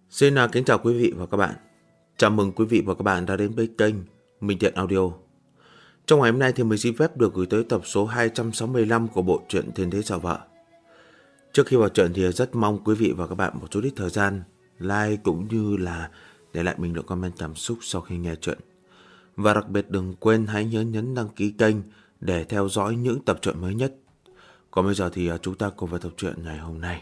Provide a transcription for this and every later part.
Xin kính chào quý vị và các bạn. Chào mừng quý vị và các bạn đã đến với kênh Minh Thiện Audio. Trong ngày hôm nay thì mình xin phép được gửi tới tập số 265 của bộ truyện Thiên Thế Sao Vợ. Trước khi vào truyện thì rất mong quý vị và các bạn một chút ít thời gian like cũng như là để lại bình luận comment cảm xúc sau khi nghe truyện. Và đặc biệt đừng quên hãy nhớ nhấn đăng ký kênh để theo dõi những tập truyện mới nhất. Còn bây giờ thì chúng ta cùng vào tập truyện ngày hôm nay.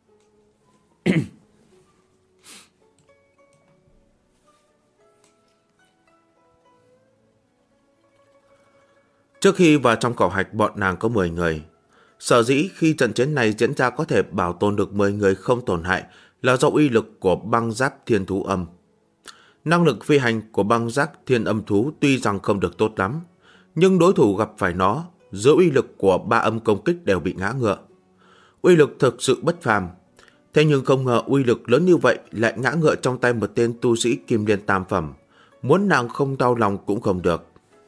Trước khi vào trong khảo hạch, bọn nàng có 10 người. Sở dĩ khi trận chiến này diễn ra có thể bảo tồn được 10 người không tổn hại là do uy lực của băng giáp thiên thú âm. Năng lực phi hành của băng giáp thiên âm thú tuy rằng không được tốt lắm, nhưng đối thủ gặp phải nó, giữa uy lực của 3 âm công kích đều bị ngã ngựa. Uy lực thực sự bất phàm. Thế nhưng không ngờ uy lực lớn như vậy lại ngã ngựa trong tay một tên tu sĩ kim liên tam phẩm. Muốn nàng không đau lòng cũng không được.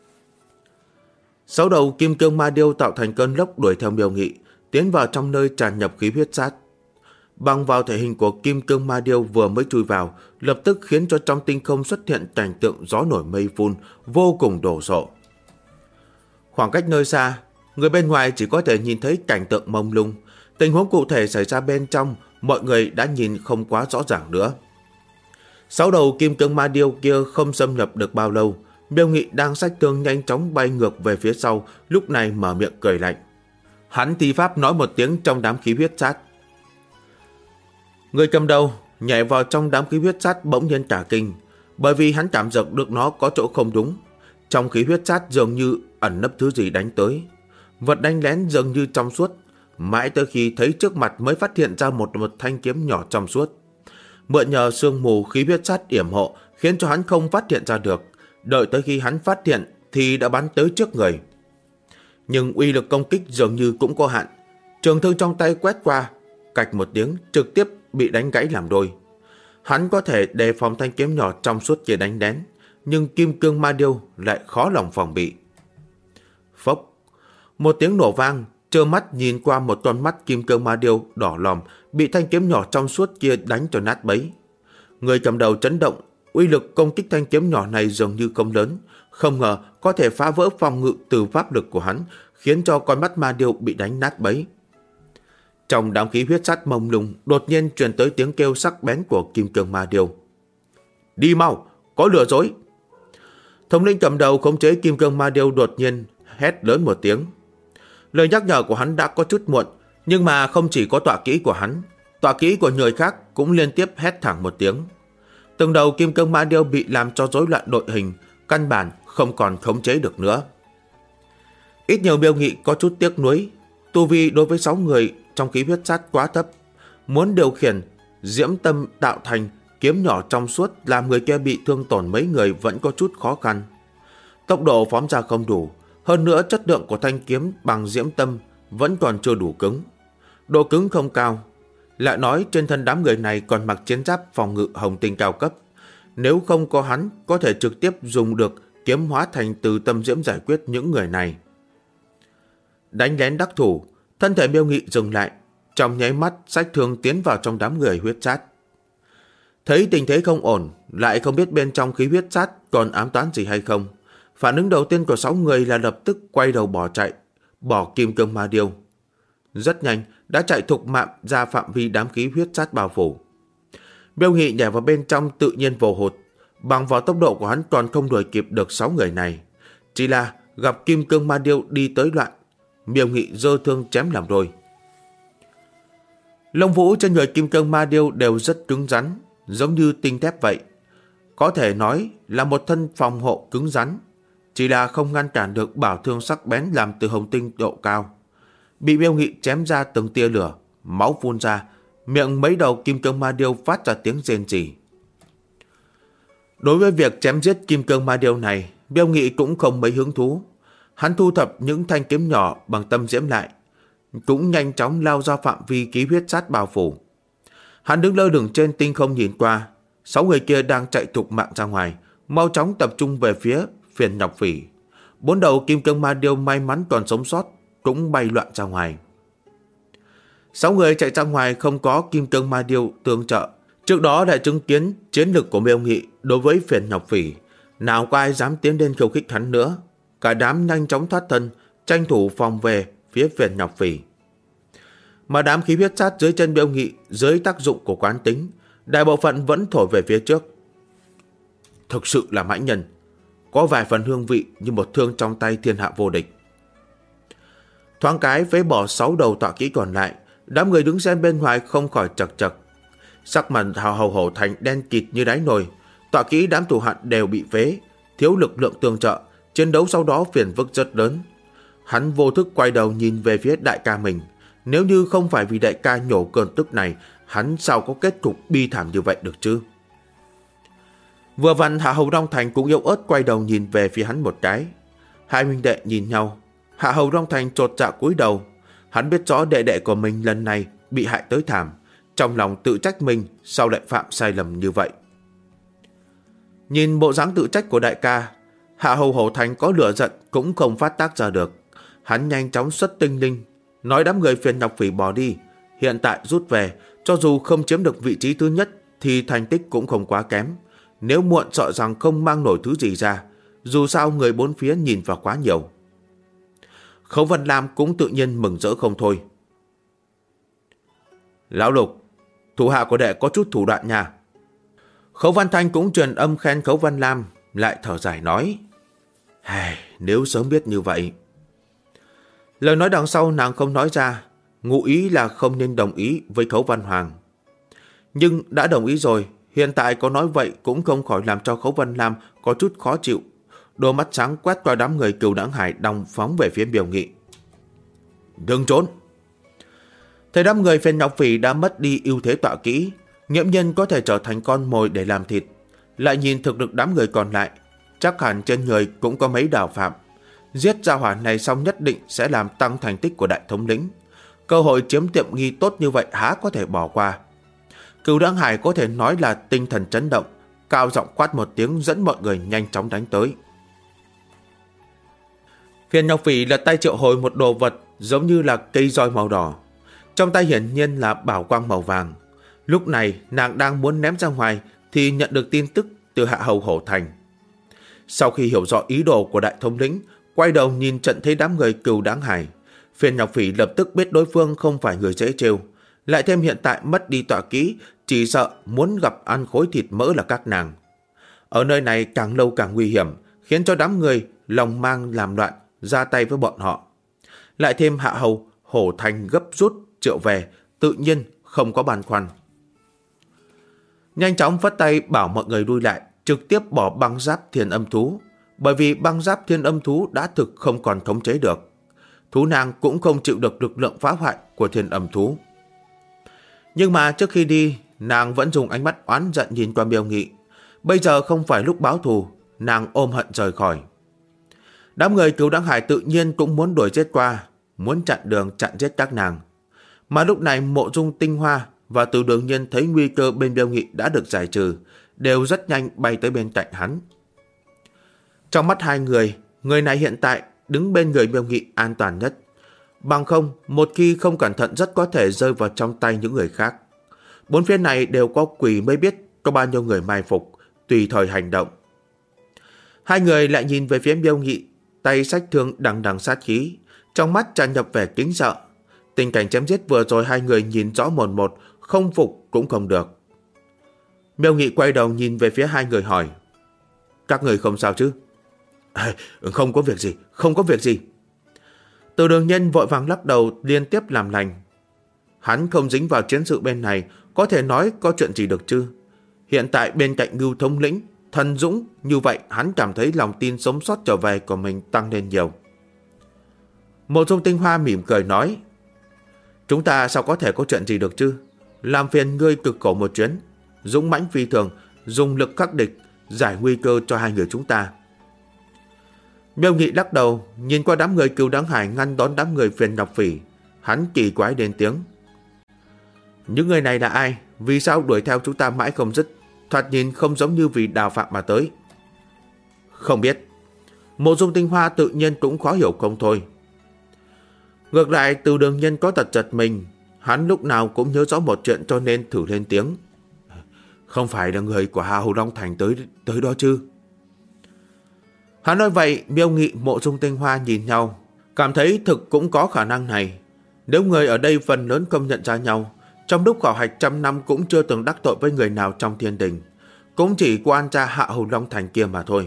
6 đầu kim cương ma điêu tạo thành cơn lốc đuổi theo Miêu Nghị, tiến vào trong nơi tràn nhập khí huyết sát. Bằng vào thể hình của kim cương ma điêu vừa mới chui vào, lập tức khiến cho trong tinh không xuất hiện cảnh tượng gió nổi mây phun, vô cùng đồ sộ. Khoảng cách nơi xa, người bên ngoài chỉ có thể nhìn thấy cảnh tượng mông lung. Tình huống cụ thể xảy ra bên trong, mọi người đã nhìn không quá rõ ràng nữa. 6 đầu kim cương ma điêu kia không xâm nhập được bao lâu, Miêu Nghị đang xách thương nhanh chóng bay ngược về phía sau, lúc này mở miệng cười lạnh. Hắn thi pháp nói một tiếng trong đám khí huyết sát. Người cầm đầu nhảy vào trong đám khí huyết sát bỗng nhiên cả kinh, bởi vì hắn cảm nhận được nó có chỗ không đúng. Trong khí huyết sát dường như ẩn nấp thứ gì đánh tới. Vật đánh lén dường như trong suốt, mãi tới khi thấy trước mặt mới phát hiện ra một thanh kiếm nhỏ trong suốt. Mượn nhờ sương mù khí huyết sát yểm hộ khiến cho hắn không phát hiện ra được. Đợi tới khi hắn phát hiện thì đã bắn tới trước người. Nhưng uy lực công kích dường như cũng có hạn. Trường thương trong tay quét qua, cạch một tiếng trực tiếp bị đánh gãy làm đôi. Hắn có thể đề phòng thanh kiếm nhỏ trong suốt kia đánh đến, nhưng kim cương ma điêu lại khó lòng phòng bị. Phốc, một tiếng nổ vang, trơ mắt nhìn qua một con mắt kim cương ma điêu đỏ lòm bị thanh kiếm nhỏ trong suốt kia đánh cho nát bấy. Người cầm đầu chấn động. Uy lực công kích thanh kiếm nhỏ này dường như không lớn, không ngờ có thể phá vỡ phòng ngự từ pháp lực của hắn, khiến cho con mắt ma điêu bị đánh nát bấy. Trong đám khí huyết sắt mông lung, đột nhiên truyền tới tiếng kêu sắc bén của kim cương ma điêu. Đi mau, có lừa dối. Thống lĩnh cầm đầu khống chế kim cương ma điêu đột nhiên hét lớn một tiếng. Lời nhắc nhở của hắn đã có chút muộn, nhưng mà không chỉ có tọa kỹ của hắn, tọa kỹ của người khác cũng liên tiếp hét thẳng một tiếng. Từng đầu kim cương ma điêu bị làm cho rối loạn đội hình, căn bản không còn khống chế được nữa. Ít nhiều Miêu Nghị có chút tiếc nuối, tu vi đối với 6 người trong khí huyết sát quá thấp, muốn điều khiển diễm tâm tạo thành kiếm nhỏ trong suốt làm người kia bị thương tổn mấy người vẫn có chút khó khăn. Tốc độ phóng ra không đủ, hơn nữa chất lượng của thanh kiếm bằng diễm tâm vẫn còn chưa đủ cứng. Độ cứng không cao. Lại nói trên thân đám người này còn mặc chiến giáp phòng ngự hồng tinh cao cấp. Nếu không có hắn, có thể trực tiếp dùng được kiếm hóa thành từ tâm diễm giải quyết những người này. Đánh lén đắc thủ, thân thể Miêu Nghị dừng lại, trong nháy mắt xách thương tiến vào trong đám người huyết sát. Thấy tình thế không ổn, lại không biết bên trong khí huyết sát còn ám toán gì hay không. Phản ứng đầu tiên của 6 người là lập tức quay đầu bỏ chạy, bỏ kim cương ma điêu. Rất nhanh đã chạy thục mạng ra phạm vi đám khí huyết sát bao phủ. Miêu Nghị nhảy vào bên trong tự nhiên vồ hụt, bằng vào tốc độ của hắn còn không đuổi kịp được 6 người này. Chỉ là gặp kim cương ma điêu đi tới loạn, Miêu Nghị giơ thương chém làm đôi. Lông vũ trên người kim cương ma điêu đều rất cứng rắn, giống như tinh thép vậy. Có thể nói là một thân phòng hộ cứng rắn, chỉ là không ngăn cản được bảo thương sắc bén làm từ hồng tinh độ cao. Bị Miêu Nghị chém ra từng tia lửa, máu phun ra, miệng mấy đầu kim cương ma điêu phát ra tiếng rên rỉ. Đối với việc chém giết kim cương ma điêu này, Miêu Nghị cũng không mấy hứng thú. Hắn thu thập những thanh kiếm nhỏ bằng tâm diễm lại, cũng nhanh chóng lao ra phạm vi khí huyết sát bao phủ. Hắn đứng lơ lửng trên tinh không nhìn qua, 6 người kia đang chạy thục mạng ra ngoài, mau chóng tập trung về phía phiền nhọc phỉ. 4 đầu kim cương ma điêu may mắn còn sống sót cũng bay loạn ra ngoài. 6 người chạy ra ngoài không có kim cương ma điêu tương trợ, Trước đó đã chứng kiến chiến lực của Miêu Nghị đối với Phiền Ngọc Phỉ, nào có ai dám tiến lên khiêu khích hắn nữa. Cả đám nhanh chóng thoát thân, tranh thủ phòng về phía Phiền Ngọc Phỉ. Mà đám khí huyết sát dưới chân Miêu Nghị dưới tác dụng của quán tính, đại bộ phận vẫn thổi về phía trước. Thực sự là mãnh nhân, có vài phần hương vị như một thương trong tay thiên hạ vô địch. Thoáng cái phế bỏ 6 đầu tọa kỹ còn lại, đám người đứng xem bên ngoài không khỏi chật chật. Sắc mặt Hào Hầu Hổ Thành đen kịt như đáy nồi, tọa kỹ đám thủ hạ đều bị phế, thiếu lực lượng tương trợ, chiến đấu sau đó phiền phức rất lớn. Hắn vô thức quay đầu nhìn về phía đại ca mình, nếu như không phải vì đại ca nhổ cơn tức này, hắn sao có kết cục bi thảm như vậy được chứ? Vừa vặn Hạ Hầu Long Thành cũng yếu ớt quay đầu nhìn về phía hắn một cái. Hai huynh đệ nhìn nhau, Hạ Hầu Long Thành chột dạ cúi đầu. Hắn biết rõ đệ đệ của mình lần này bị hại tới thảm, trong lòng tự trách mình sao lại phạm sai lầm như vậy. Nhìn bộ dáng tự trách của đại ca, Hạ Hầu Hổ Thành có lửa giận cũng không phát tác ra được. Hắn nhanh chóng xuất tinh linh, nói đám người Phiền Ngọc Phỉ bỏ đi, hiện tại rút về, cho dù không chiếm được vị trí thứ nhất thì thành tích cũng không quá kém. Nếu muộn sợ rằng không mang nổi thứ gì ra, dù sao người bốn phía nhìn vào quá nhiều. Khấu Văn Lam cũng tự nhiên mừng rỡ không thôi. Lão Lục, thủ hạ của đệ có chút thủ đoạn nha. Khấu Văn Thanh cũng truyền âm khen Khấu Văn Lam, lại thở dài nói: nếu sớm biết như vậy. Lời nói đằng sau nàng không nói ra, ngụ ý là không nên đồng ý với Khấu Văn Hoàng. Nhưng đã đồng ý rồi, hiện tại có nói vậy cũng không khỏi làm cho Khấu Văn Lam có chút khó chịu. Đôi mắt sáng quét qua đám người Cửu Đãng Hải đồng phóng về phía Miêu Nghị. Đừng trốn! Thấy đám người Phiền Ngọc Phỉ đã mất đi ưu thế tọa kỹ, nghiễm nhiên có thể trở thành con mồi để làm thịt. Lại nhìn thực lực đám người còn lại, chắc hẳn trên người cũng có mấy đào phạm. Giết gia hỏa này xong nhất định sẽ làm tăng thành tích của đại thống lĩnh. Cơ hội chiếm tiện nghi tốt như vậy há có thể bỏ qua. Cửu Đãng Hải có thể nói là tinh thần chấn động, cao giọng quát một tiếng dẫn mọi người nhanh chóng đánh tới. Phiền Ngọc Phỉ lật tay triệu hồi một đồ vật giống như là cây roi màu đỏ, trong tay hiển nhiên là bảo quang màu vàng. Lúc này nàng đang muốn ném ra ngoài thì nhận được tin tức từ Hạ Hầu Hổ Thành. Sau khi hiểu rõ ý đồ của đại thống lĩnh, quay đầu nhìn trận thấy đám người Cửu Đãng Hải, Phiền Ngọc Phỉ lập tức biết đối phương không phải người dễ trêu. Lại thêm hiện tại mất đi tọa kỹ, chỉ sợ muốn gặp ăn khối thịt mỡ là các nàng. Ở nơi này càng lâu càng nguy hiểm, khiến cho đám người lòng mang làm loạn, ra tay với bọn họ. Lại thêm Hạ Hầu Hổ Thành gấp rút triệu về, tự nhiên không có băn khoăn. Nhanh chóng phất tay bảo mọi người lui lại, trực tiếp bỏ băng giáp thiên âm thú, bởi vì băng giáp thiên âm thú đã thực không còn khống chế được. Thú nàng cũng không chịu được lực lượng phá hoại của thiên âm thú. Nhưng mà trước khi đi, nàng vẫn dùng ánh mắt oán giận nhìn qua Miêu Nghị. Bây giờ không phải lúc báo thù, nàng ôm hận rời khỏi. Đám người Cửu Đãng Hải tự nhiên cũng muốn đuổi giết qua, muốn chặn đường chặn giết các nàng. Mà lúc này Mộ Dung Tinh Hoa và Từ Đường Nhiên thấy nguy cơ bên Miêu Nghị đã được giải trừ, đều rất nhanh bay tới bên cạnh hắn. Trong mắt hai người, người này hiện tại đứng bên người Miêu Nghị an toàn nhất. Bằng không, một khi không cẩn thận rất có thể rơi vào trong tay những người khác. Bốn phía này đều có quỷ mới biết có bao nhiêu người mai phục, tùy thời hành động. Hai người lại nhìn về phía Miêu Nghị, tay xách thương đằng đằng sát khí, trong mắt tràn ngập vẻ kính sợ. Tình cảnh chém giết vừa rồi hai người nhìn rõ mồn một, không phục cũng không được. Miêu Nghị quay đầu nhìn về phía hai người hỏi: các người không sao chứ? Không có việc gì, không có việc gì. Từ Đường Nhân vội vàng lắc đầu liên tiếp làm lành. Hắn không dính vào chiến sự bên này, có thể nói có chuyện gì được chứ? Hiện tại bên cạnh Ngưu thống lĩnh thần dũng như vậy, hắn cảm thấy lòng tin sống sót trở về của mình tăng lên nhiều. Mộ Dung Tinh Hoa mỉm cười nói: chúng ta sao có thể có chuyện gì được chứ? Làm phiền ngươi cực khổ một chuyến, dũng mãnh phi thường, dùng lực khắc địch, giải nguy cơ cho hai người chúng ta. Miêu Nghị lắc đầu, nhìn qua đám người Cửu Đãng Hải ngăn đón đám người Phiền Ngọc Phỉ, hắn kỳ quái đến tiếng: những người này là ai? Vì sao đuổi theo chúng ta mãi không dứt? Thoạt nhìn không giống như vì đào phạm mà tới. Không biết. Mộ Dung Tinh Hoa tự nhiên cũng khó hiểu không thôi. Ngược lại Từ Đường Nhân có tật giật mình, hắn lúc nào cũng nhớ rõ một chuyện cho nên thử lên tiếng: Không phải là người của Hà Hầu Long Thành tới đó chứ? Hắn nói vậy, Miêu Nghị, Mộ Dung Tinh Hoa nhìn nhau, cảm thấy thực cũng có khả năng này. Nếu người ở đây phần lớn công nhận ra nhau, trong lúc khảo hạch trăm năm cũng chưa từng đắc tội với người nào trong thiên đình, cũng chỉ quan tra Hạ Hầu Long Thành kia mà thôi.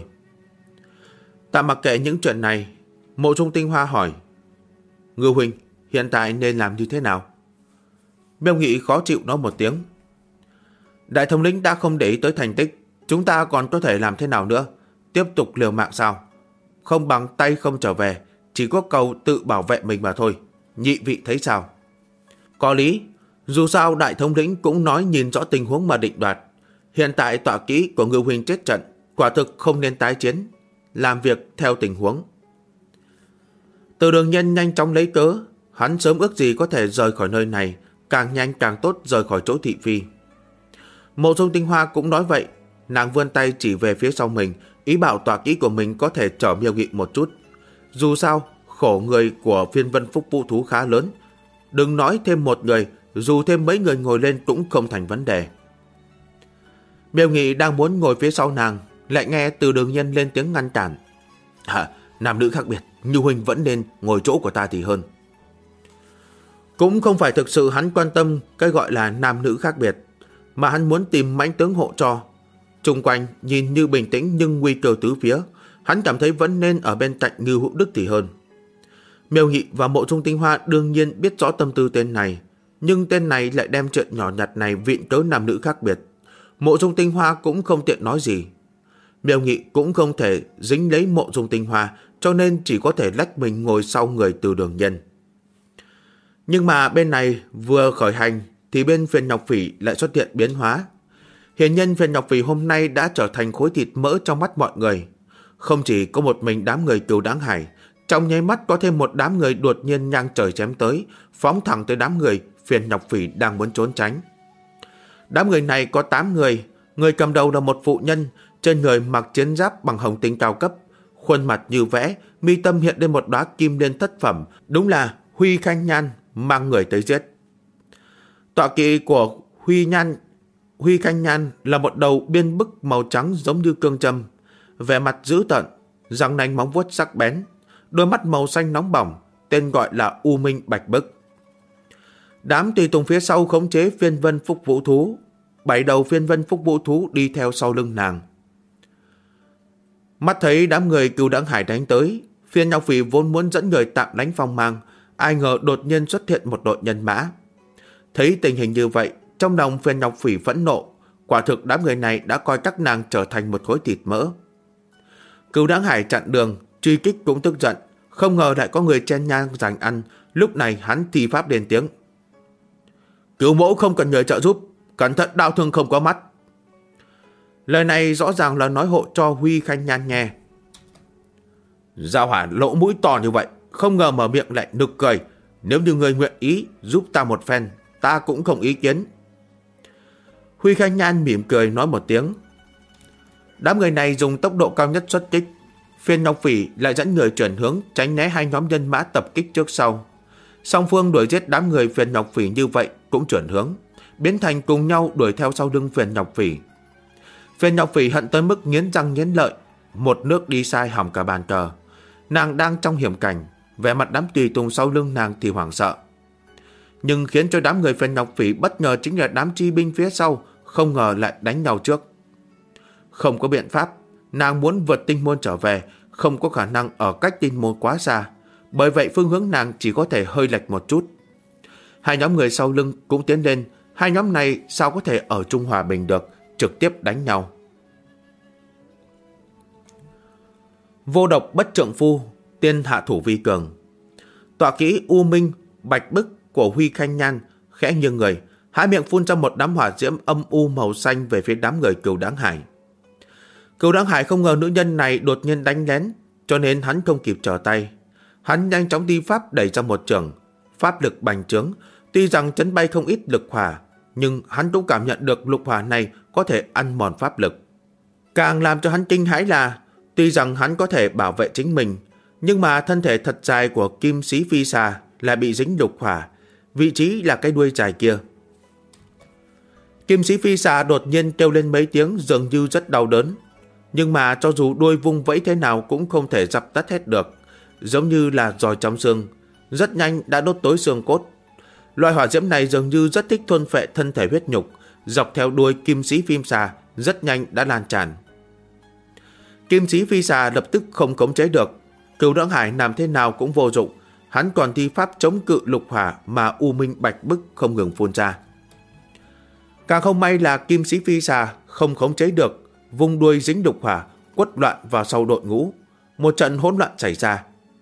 Tạm mặc kệ những chuyện này, Mộ Dung Tinh Hoa hỏi: Ngưu huynh, hiện tại nên làm như thế nào? Miêu Nghị khó chịu nói một tiếng: Đại thống lĩnh đã không để ý tới thành tích, chúng ta còn có thể làm thế nào nữa? Tiếp tục liều mạng sao? Không bằng tay không trở về, chỉ có cầu tự bảo vệ mình mà thôi. Nhị vị thấy sao? Có lý, dù sao đại thống lĩnh cũng nói nhìn rõ tình huống mà định đoạt. Hiện tại tọa kỹ của Ngưu huynh chết trận, quả thực không nên tái chiến, làm việc theo tình huống. Từ Đường Nhân nhanh chóng lấy cớ, hắn sớm ước gì có thể rời khỏi nơi này, càng nhanh càng tốt rời khỏi chỗ thị phi. Mộ Dung Tinh Hoa cũng nói vậy, nàng vươn tay chỉ về phía sau mình, ý bảo tọa kỹ của mình có thể chở Miêu Nghị một chút. Dù sao, khổ người của Phiên Vân Phúc Vũ Thú khá lớn, đừng nói thêm một người, dù thêm mấy người ngồi lên cũng không thành vấn đề. Miêu Nghị đang muốn ngồi phía sau nàng, lại nghe Từ Đường Nhân lên tiếng ngăn cản: Nam nữ khác biệt, Như huynh vẫn nên ngồi chỗ của ta thì hơn. Cũng không phải thực sự hắn quan tâm cái gọi là nam nữ khác biệt, mà hắn muốn tìm mãnh tướng hộ cho. Xung quanh nhìn như bình tĩnh nhưng nguy cơ tứ phía, hắn cảm thấy vẫn nên ở bên cạnh Ngưu Hữu Đức thì hơn. Miêu Nghị và Mộ Dung Tinh Hoa đương nhiên biết rõ tâm tư tên này, nhưng tên này lại đem chuyện nhỏ nhặt này viện cớ nam nữ khác biệt. Mộ Dung Tinh Hoa cũng không tiện nói gì. Miêu Nghị cũng không thể dính lấy Mộ Dung Tinh Hoa, cho nên chỉ có thể lách mình ngồi sau người Từ Đường Nhân. Nhưng mà bên này vừa khởi hành thì bên Phiền Nhọc Phỉ lại xuất hiện biến hóa. Hiển nhân Phiền Nhọc Phỉ hôm nay đã trở thành khối thịt mỡ trong mắt mọi người. Không chỉ có một mình đám người Cửu Đáng Hải, trong nháy mắt có thêm một đám người đột nhiên nhang trời chém tới, phóng thẳng tới đám người Phiền Nhọc Phỉ đang muốn trốn tránh. Đám người này có 8 người, người cầm đầu là một phụ nhân, trên người mặc chiến giáp bằng hồng tinh cao cấp, khuôn mặt như vẽ, mi tâm hiện lên một đóa kim liên thất phẩm, đúng là Huy Khanh Nhan mang người tới giết. Tọa kỵ của Huy Khanh Nhan là một đầu biên bức màu trắng giống như cương châm, vẻ mặt dữ tợn, răng nanh móng vuốt sắc bén, đôi mắt màu xanh nóng bỏng, tên gọi là U Minh Bạch Bức. Đám tùy tùng phía sau khống chế Phiên Vân Phúc Vũ Thú, 7 đầu Phiên Vân Phúc Vũ Thú đi theo sau lưng nàng. Mắt thấy đám người Cửu Đáng Hải đánh tới, Phiên Nhọc Phỉ vốn muốn dẫn người tạm đánh phong mang, ai ngờ đột nhiên xuất hiện một đội nhân mã. Thấy tình hình như vậy, trong lòng Phiên Nhọc Phỉ phẫn nộ, quả thực đám người này đã coi các nàng trở thành một khối thịt mỡ. Cửu Đáng Hải chặn đường, truy kích cũng tức giận, không ngờ lại có người chen nhang giành ăn. Lúc này hắn thi pháp lên tiếng: Cửu mẫu không cần nhờ trợ giúp, cẩn thận đao thương không có mắt. Lời này rõ ràng là nói hộ cho Huy Khanh Nhan nghe. Giao Hỏa lỗ mũi to như vậy, không ngờ mở miệng lại nực cười. Nếu như người nguyện ý giúp ta một phen, ta cũng không ý kiến. Huy Khanh Nhan mỉm cười nói một tiếng. Đám người này dùng tốc độ cao nhất xuất kích. Phiên Nhọc Phỉ lại dẫn người chuyển hướng, tránh né hai nhóm nhân mã tập kích trước sau. Song phương đuổi giết đám người Phiên Nhọc Phỉ như vậy cũng chuyển hướng, biến thành cùng nhau đuổi theo sau lưng Phiên Nhọc Phỉ. Phiên Nhọc Phỉ hận tới mức nghiến răng nghiến lợi, một nước đi sai hỏng cả bàn cờ. Nàng đang trong hiểm cảnh, vẻ mặt đám tùy tùng sau lưng nàng thì hoảng sợ. Nhưng khiến cho đám người Phiên Nhọc Phỉ bất ngờ chính là đám chi binh phía sau không ngờ lại đánh nhau trước. Không có biện pháp, nàng muốn vượt tinh môn trở về, không có khả năng ở cách tinh môn quá xa, bởi vậy phương hướng nàng chỉ có thể hơi lệch một chút. Hai nhóm người sau lưng cũng tiến lên, hai nhóm này sao có thể ở chung hòa bình được, trực tiếp đánh nhau. Vô độc bất trượng phu, tiên hạ thủ vi cường. Tọa kỹ U Minh Bạch Bức của Huy Khanh Nhan khẽ nghiêng người, há miệng phun ra một đám hỏa diễm âm u màu xanh về phía đám người Cửu Đáng Hải. Cửu Đáng Hải không ngờ nữ nhân này đột nhiên đánh lén, cho nên hắn không kịp trở tay. Hắn nhanh chóng đi pháp đẩy ra một trường, pháp lực bành trướng, tuy rằng chấn bay không ít lực hỏa, nhưng hắn cũng cảm nhận được lục hỏa này có thể ăn mòn pháp lực. Càng làm cho hắn kinh hãi là, tuy rằng hắn có thể bảo vệ chính mình, nhưng mà thân thể thật dài của Kim Sĩ Phi Xà lại bị dính lục hỏa, vị trí là cái đuôi dài kia. Kim sĩ phi xà đột nhiên kêu lên mấy tiếng dường như rất đau đớn. Nhưng mà cho dù đuôi vung vẫy thế nào cũng không thể dập tắt hết được, giống như là giòi trong xương, rất nhanh đã đốt tối xương cốt. Loại hỏa diễm này dường như rất thích thôn phệ thân thể huyết nhục, dọc theo đuôi kim sĩ phi xà rất nhanh đã lan tràn. Kim sĩ phi xà lập tức không khống chế được, Cửu Đãng Hải làm thế nào cũng vô dụng, hắn còn thi pháp chống cự lục hỏa mà u minh bạch bức không ngừng phun ra. Càng không may là kim sĩ phi xà không khống chế được, vung đuôi dính lục hỏa quất loạn vào sau đội ngũ, một trận hỗn loạn xảy ra.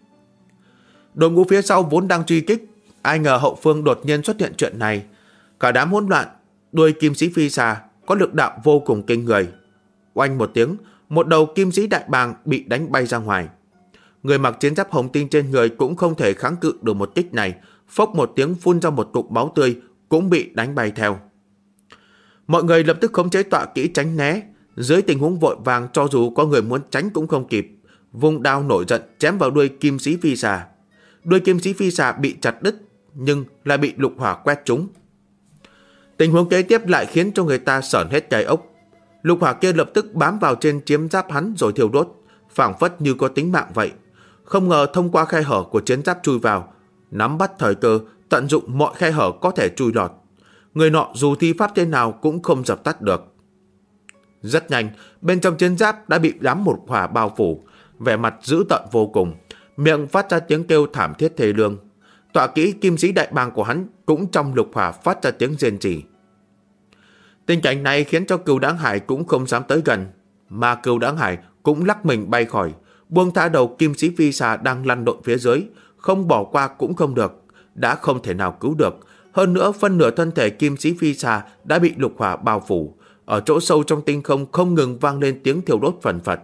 Đội ngũ phía sau vốn đang truy kích, ai ngờ hậu phương đột nhiên xuất hiện chuyện này, cả đám hỗn loạn. Đuôi kim sĩ phi xà có lực đạo vô cùng kinh người. Oanh một tiếng, một đầu kim sĩ đại bàng bị đánh bay ra ngoài. Người mặc chiến giáp hồng tinh trên người cũng không thể kháng cự được một kích này, phốc một tiếng phun ra một cục máu tươi, cũng bị đánh bay theo. Mọi người lập tức khống chế tọa kỹ tránh né. Dưới tình huống vội vàng, cho dù có người muốn tránh cũng không kịp, vung đao nổi giận chém vào đuôi kim sĩ phi xà. Đuôi kim sĩ phi xà bị chặt đứt, nhưng lại bị lục hỏa quét trúng. Tình huống kế tiếp lại khiến cho người ta sởn hết gai ốc. Lục hỏa kia lập tức bám vào trên chiến giáp hắn rồi thiêu đốt, phảng phất như có tính mạng vậy. Không ngờ thông qua khe hở của chiến giáp chui vào, nắm bắt thời cơ, tận dụng mọi khe hở có thể chui lọt. Người nọ dù thi pháp thế nào cũng không dập tắt được. Rất nhanh, bên trong chiến giáp đã bị đám một hỏa bao phủ, vẻ mặt dữ tợn vô cùng, miệng phát ra tiếng kêu thảm thiết thê lương. Tọa kỹ kim sĩ đại bàng của hắn cũng trong lục hỏa phát ra tiếng rên rỉ. Tình cảnh này khiến cho Cửu Đãng Hải cũng không dám tới gần, mà Cửu Đãng Hải cũng lắc mình bay khỏi, buông thả đầu kim sĩ phi xà đang lăn lộn phía dưới, không bỏ qua cũng không được, đã không thể nào cứu được. Hơn nữa phân nửa thân thể kim sĩ phi xà đã bị lục hỏa bao phủ, ở chỗ sâu trong tinh không không ngừng vang lên tiếng thiêu đốt phần phật.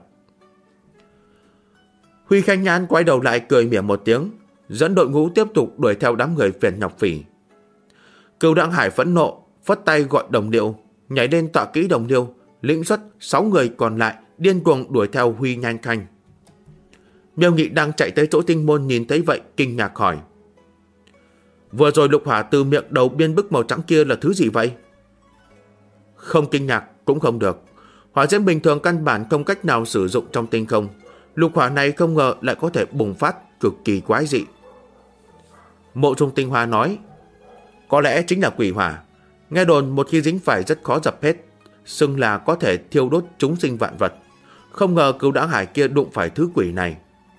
Huy Khanh Nhan quay đầu lại cười mỉa một tiếng, dẫn đội ngũ tiếp tục đuổi theo đám người phiền nhọc phỉ. Cửu Đãng Hải phẫn nộ, phất tay gọi đồng liêu, nhảy lên tọa kỹ đồng liêu, lĩnh xuất 6 người còn lại điên cuồng đuổi theo Huy Nhan Khanh. Miêu Nghị đang chạy tới chỗ tinh môn nhìn thấy vậy kinh ngạc hỏi: vừa rồi lục hỏa từ miệng đầu biên bức màu trắng kia là thứ gì vậy? Không kinh ngạc cũng không được, hỏa diễm bình thường căn bản không cách nào sử dụng trong tinh không, lục hỏa này không ngờ lại có thể bùng phát cực kỳ quái dị. Mộ Dung Tinh Hoa nói: có lẽ chính là quỷ hỏa, nghe đồn một khi dính phải rất khó dập hết, xưng là có thể thiêu đốt chúng sinh vạn vật. Không ngờ Cửu Đãng Hải kia đụng phải thứ quỷ này.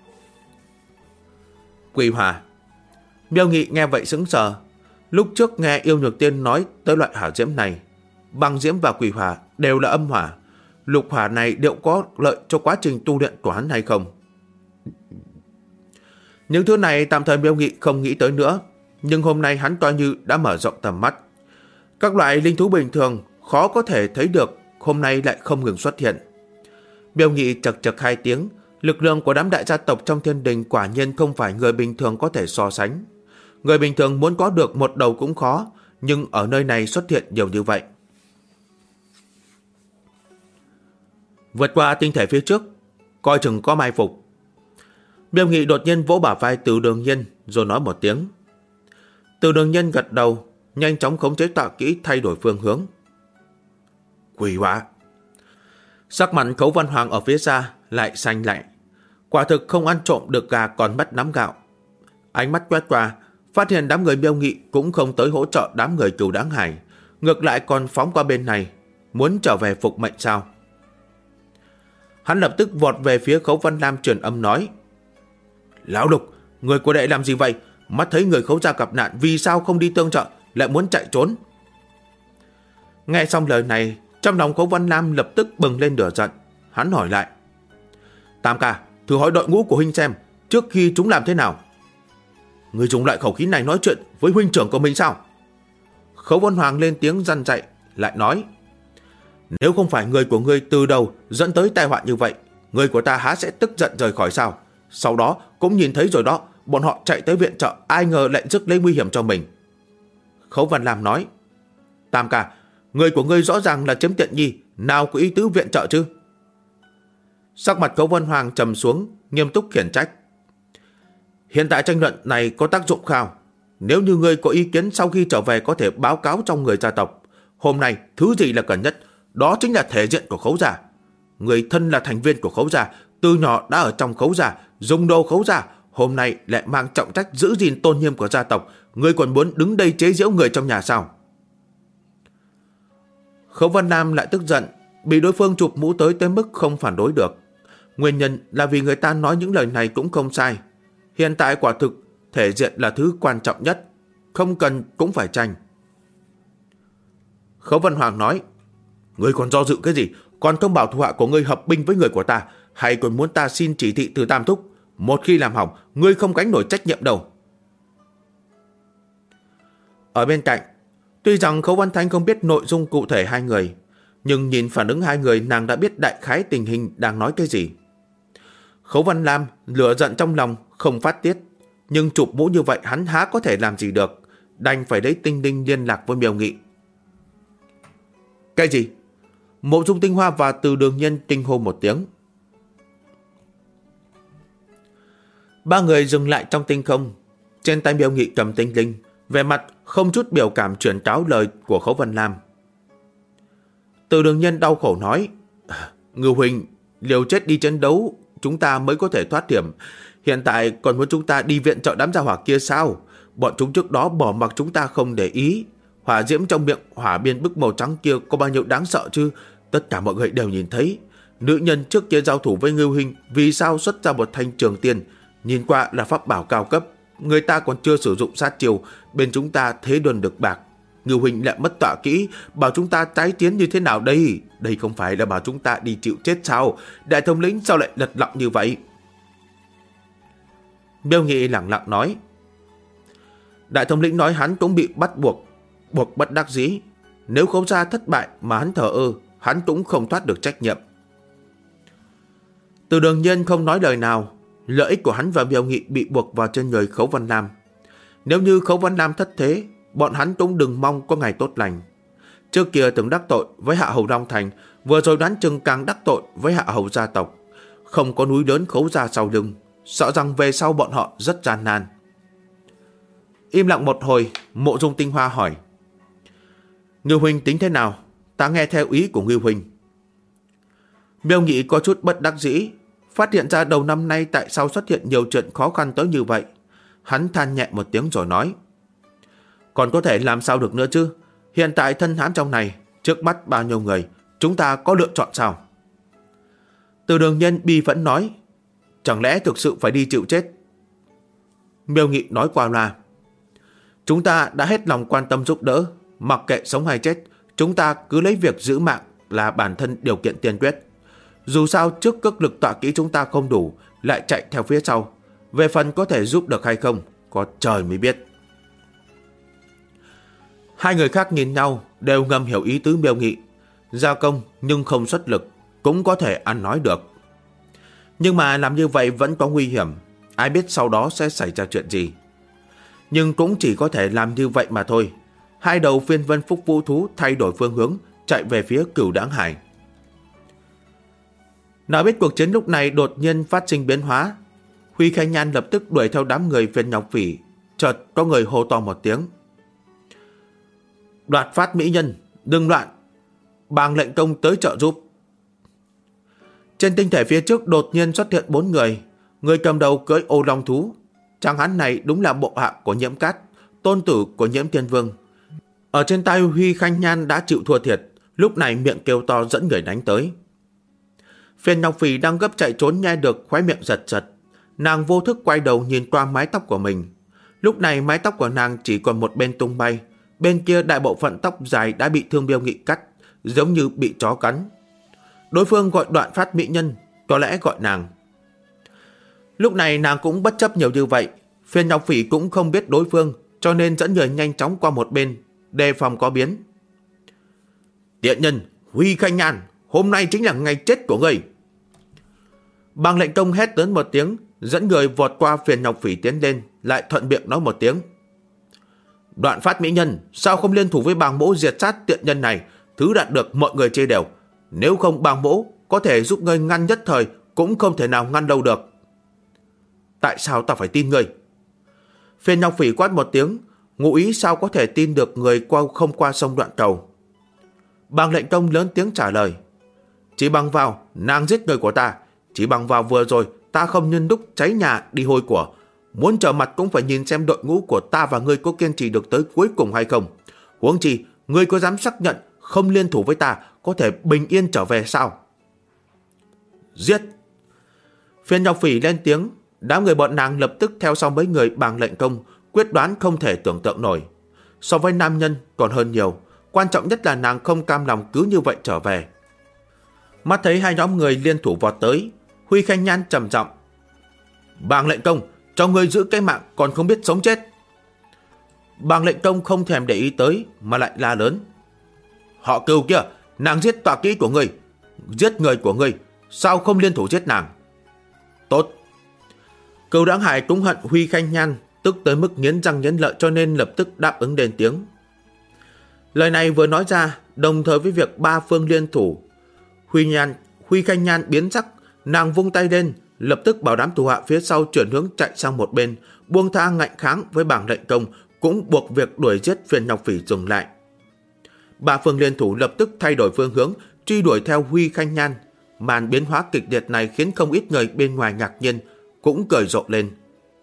Quỷ hỏa. Miêu Nghị nghe vậy sững sờ. Lúc trước nghe Yêu Nhược Tiên nói tới loại hỏa diễm này, băng diễm và quỷ hỏa đều là âm hỏa, lục hỏa này liệu có lợi cho quá trình tu luyện của hắn hay không? Những thứ này tạm thời Miêu Nghị không nghĩ tới nữa, nhưng hôm nay hắn coi như đã mở rộng tầm mắt. Các loại linh thú bình thường khó có thể thấy được, hôm nay lại không ngừng xuất hiện. Miêu Nghị chật chật hai tiếng, lực lượng của đám đại gia tộc trong thiên đình quả nhiên không phải người bình thường có thể so sánh. Người bình thường muốn có được một đầu cũng khó, nhưng ở nơi này xuất hiện nhiều như vậy. Vượt qua tinh thể phía trước, coi chừng có mai phục. Miêu Nghị đột nhiên vỗ bả vai Từ Đường Nhân rồi nói một tiếng. Từ Đường Nhân gật đầu, nhanh chóng khống chế tọa kỹ thay đổi phương hướng. Quỷ hỏa. Sắc mặt Khấu Văn Hoàng ở phía xa lại xanh lại. Quả thực không ăn trộm được gà còn mất nắm gạo. Ánh mắt quét qua, phát hiện đám người Miêu Nghị cũng không tới hỗ trợ đám người Cửu Đãng Hải, ngược lại còn phóng qua bên này, muốn trở về phục mệnh sao? Hắn lập tức vọt về phía Khấu Văn Lam truyền âm nói: Lão Lục, người của đệ làm gì vậy? Mắt thấy người Khấu gia gặp nạn, vì sao không đi tương trợ, lại muốn chạy trốn? Nghe xong lời này, trong lòng Khấu Văn Lam lập tức bừng lên lửa giận. Hắn hỏi lại: Tam ca, thử hỏi đội ngũ của huynh xem, trước khi chúng làm thế nào? Người dùng loại khẩu khí này nói chuyện với huynh trưởng của mình sao? Khấu Văn Hoàng lên tiếng răn dạy, lại nói: Nếu không phải người của ngươi từ đầu dẫn tới tai họa như vậy, người của ta há sẽ tức giận rời khỏi sao? Sau đó cũng nhìn thấy rồi đó, bọn họ chạy tới viện trợ, ai ngờ lại rước lấy nguy hiểm cho mình. Khấu Văn Lam nói: Tam ca, người của ngươi rõ ràng là chiếm tiện nghi, nào có ý tứ viện trợ chứ? Sắc mặt Khấu Văn Hoàng trầm xuống, nghiêm túc khiển trách: Hiện tại tranh luận này có tác dụng khao. Nếu như ngươi có ý kiến sau khi trở về có thể báo cáo trong người gia tộc, Hôm nay, thứ gì là cần nhất? Đó chính là thể diện của Khấu gia. Người thân là thành viên của Khấu gia, từ nhỏ đã ở trong Khấu gia, dùng đồ Khấu gia, hôm nay lại mang trọng trách giữ gìn tôn nghiêm của gia tộc, ngươi còn muốn đứng đây chế giễu người trong nhà sao? Khấu Văn Lam lại tức giận, bị đối phương chụp mũ tới mức không phản đối được. Nguyên nhân là vì người ta nói những lời này cũng không sai. Hiện tại quả thực, thể diện là thứ quan trọng nhất, không cần cũng phải tranh. Khấu Văn Hoàng nói, ngươi còn do dự cái gì? Còn thông báo thủ hạ của ngươi hợp binh với người của ta, hay còn muốn ta xin chỉ thị từ Tam Thúc? Một khi làm hỏng, ngươi không gánh nổi trách nhiệm đâu. Ở bên cạnh, tuy rằng Khấu Văn Thanh không biết nội dung cụ thể hai người, nhưng nhìn phản ứng hai người, nàng đã biết đại khái tình hình đang nói cái gì. Khấu Văn Lam lửa giận trong lòng không phát tiết, nhưng chụp mũ như vậy hắn há có thể làm gì được, đành phải lấy Tinh Linh liên lạc với Miêu Nghị. Cái gì? Mộ Dung Tinh Hoa và Từ Đường Nhân kinh hô một tiếng. Ba người dừng lại trong tinh không, trên tay Miêu Nghị cầm Tinh Linh, vẻ mặt không chút biểu cảm truyền cáo lời của Khấu Văn Lam. Từ Đường Nhân đau khổ nói, Ngưu huynh, liều chết đi chiến đấu, chúng ta mới có thể thoát hiểm. Hiện tại còn muốn chúng ta đi viện trợ đám gia hỏa kia sao? Bọn chúng trước đó bỏ mặc chúng ta không để ý. Hỏa diễm trong miệng hỏa biên bức màu trắng kia có bao nhiêu đáng sợ chứ? Tất cả mọi người đều nhìn thấy. Nữ nhân trước kia giao thủ với Ngưu huynh, vì sao xuất ra một thanh trường tiên? Nhìn qua là pháp bảo cao cấp, người ta còn chưa sử dụng sát chiêu, bên chúng ta thế đồn được bạc. Ngưu huynh lại mất tọa kỹ, bảo chúng ta tái tiến như thế nào đây? Đây không phải là bảo chúng ta đi chịu chết sao? Đại thống lĩnh sao lại lật lọng như vậy? Miêu Nghị lẳng lặng nói, đại thống lĩnh nói hắn cũng bị bắt buộc bất đắc dĩ. Nếu Khấu gia thất bại mà hắn thờ ơ, hắn cũng không thoát được trách nhiệm. Từ Đường Nhân không nói lời nào. Lợi ích của hắn và Miêu Nghị bị buộc vào trên người Khấu Văn Lam. Nếu như Khấu Văn Lam thất thế, bọn hắn cũng đừng mong có ngày tốt lành. Trước kia từng đắc tội với Hạ Hầu Long Thành, vừa rồi đoán chừng càng đắc tội với Hạ Hầu gia tộc. Không có núi lớn Khấu gia sau lưng, sợ rằng về sau bọn họ rất gian nan. Im lặng một hồi, Mộ Dung Tinh Hoa hỏi, Ngưu huynh tính thế nào? Ta nghe theo ý của Ngưu huynh. Miêu Nghị có chút bất đắc dĩ, phát hiện ra đầu năm nay tại sao xuất hiện nhiều chuyện khó khăn tới như vậy. Hắn than nhẹ một tiếng rồi nói, còn có thể làm sao được nữa chứ? Hiện tại thân hãn trong này, trước mắt bao nhiêu người, chúng ta có lựa chọn sao? Từ Đường Nhân bi phẫn nói, chẳng lẽ thực sự phải đi chịu chết? Miêu Nghị nói qua loa, chúng ta đã hết lòng quan tâm giúp đỡ, mặc kệ sống hay chết, chúng ta cứ lấy việc giữ mạng là bản thân điều kiện tiên quyết. Dù sao trước cước lực tọa kỹ chúng ta không đủ, lại chạy theo phía sau. Về phần có thể giúp được hay không, có trời mới biết. Hai người khác nhìn nhau đều ngầm hiểu ý tứ Miêu Nghị. Giao công nhưng không xuất lực, cũng có thể ăn nói được. Nhưng mà làm như vậy vẫn có nguy hiểm, ai biết sau đó sẽ xảy ra chuyện gì. Nhưng cũng chỉ có thể làm như vậy mà thôi. Hai đầu phiên vân phúc vũ thú thay đổi phương hướng, chạy về phía Cửu Đãng Hải. Nào biết cuộc chiến lúc này đột nhiên phát sinh biến hóa. Huy Khanh Nhan lập tức đuổi theo đám người phiên Ngọc Phỉ. Chợt có người hô to một tiếng, Đoạt Phát mỹ nhân, đừng loạn, Bàng Lệnh Công tới trợ giúp. Trên tinh thể phía trước đột nhiên xuất hiện 4 người. Người cầm đầu cưỡi ô long thú. Chàng hắn này đúng là bộ hạ của Nhiễm Cát, tôn tử của Nhiễm Thiên Vương. Ở trên tay Huy Khanh Nhan đã chịu thua thiệt, lúc này miệng kêu to dẫn người đánh tới. Phiên Ngọc Phỉ đang gấp chạy trốn nghe được, khóe miệng giật giật. Nàng vô thức quay đầu nhìn qua mái tóc của mình. Lúc này mái tóc của nàng chỉ còn một bên tung bay, bên kia đại bộ phận tóc dài đã bị Thương Miêu Nghị cắt, giống như bị chó cắn. Đối phương gọi Đoạn Phát mỹ nhân, có lẽ gọi nàng. Lúc này nàng cũng bất chấp nhiều như vậy. Phiên Ngọc Phỉ cũng không biết đối phương, cho nên dẫn người nhanh chóng qua một bên, đề phòng có biến. Tiện nhân, Huy Khanh Nhan, hôm nay chính là ngày chết của ngươi. Bàng Lệnh Công hét lớn một tiếng, dẫn người vọt qua Phiên Ngọc Phỉ tiến lên, lại thuận miệng nói một tiếng, Đoạn Phát mỹ nhân, sao không liên thủ với Bàng mỗ diệt sát tiện nhân này, thứ đạt được mọi người chê đều. Nếu không Bàng mỗ có thể giúp ngươi ngăn nhất thời, cũng không thể nào ngăn lâu được. Tại sao ta phải tin ngươi? Phiên Ngọc Phỉ quát một tiếng, ngụ ý sao có thể tin được người không qua sông Đoạn Cầu. Bàng Lệnh Công lớn tiếng trả lời. Chỉ bằng vào nàng giết người của ta, chỉ bằng vào vừa rồi ta không nhân lúc cháy nhà đi hôi của. Muốn trở mặt cũng phải nhìn xem đội ngũ của ta và ngươi có kiên trì được tới cuối cùng hay không. Huống chi, ngươi có dám xác nhận không liên thủ với ta có thể bình yên trở về sao? Giết! Phiên Ngọc Phỉ lên tiếng, đám người bọn nàng lập tức theo sau mấy người Bàng Lệnh Công, quyết đoán không thể tưởng tượng nổi. So với nam nhân còn hơn nhiều, quan trọng nhất là nàng không cam lòng cứ như vậy trở về. Mắt thấy hai nhóm người liên thủ vọt tới, Huy Khanh Nhan trầm giọng. Bàng Lệnh Công, cho ngươi giữ cái mạng còn không biết sống chết. Bàng Lệnh Công không thèm để ý tới mà lại la lớn. Họ Cừu kia, nàng giết tọa kỹ của ngươi, giết người của ngươi, sao không liên thủ giết nàng? Tốt. Cừu Đáng Hải cũng hận Huy Khanh Nhan, tức tới mức nghiến răng nghiến lợi cho nên lập tức đáp ứng lên tiếng. Lời này vừa nói ra, đồng thời với việc ba phương liên thủ, Huy Khanh Nhan biến sắc, nàng vung tay lên, lập tức bảo đám thủ hạ phía sau chuyển hướng chạy sang một bên, buông tha ngạnh kháng với Bàng Lệnh Công, cũng buộc việc đuổi giết Phiên Ngọc Phỉ dừng lại. Ba phương liên thủ lập tức thay đổi phương hướng, truy đuổi theo Huy Khanh Nhan. Màn biến hóa kịch liệt này khiến không ít người bên ngoài ngạc nhiên, cũng cười rộ lên.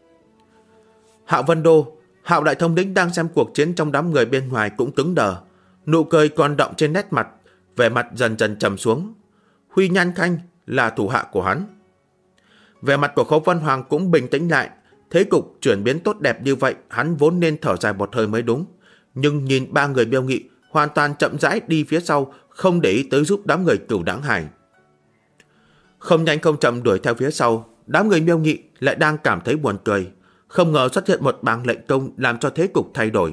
Hạo Vân Đô, Hạo Đại Thống lĩnh đang xem cuộc chiến trong đám người bên ngoài cũng cứng đờ, nụ cười còn đọng trên nét mặt, vẻ mặt dần dần trầm xuống. Huy Nhan Khanh là thủ hạ của hắn. Vẻ mặt của Khấu Văn Hoàng cũng bình tĩnh lại, thế cục chuyển biến tốt đẹp như vậy, hắn vốn nên thở dài một hơi mới đúng, nhưng nhìn ba người Miêu Nghị hoàn toàn chậm rãi đi phía sau, không để ý tới giúp đám người Cửu Đáng Hải. Không nhanh không chậm đuổi theo phía sau, đám người Miêu Nghị lại đang cảm thấy buồn cười, không ngờ xuất hiện một Bàng Lệnh Công làm cho thế cục thay đổi.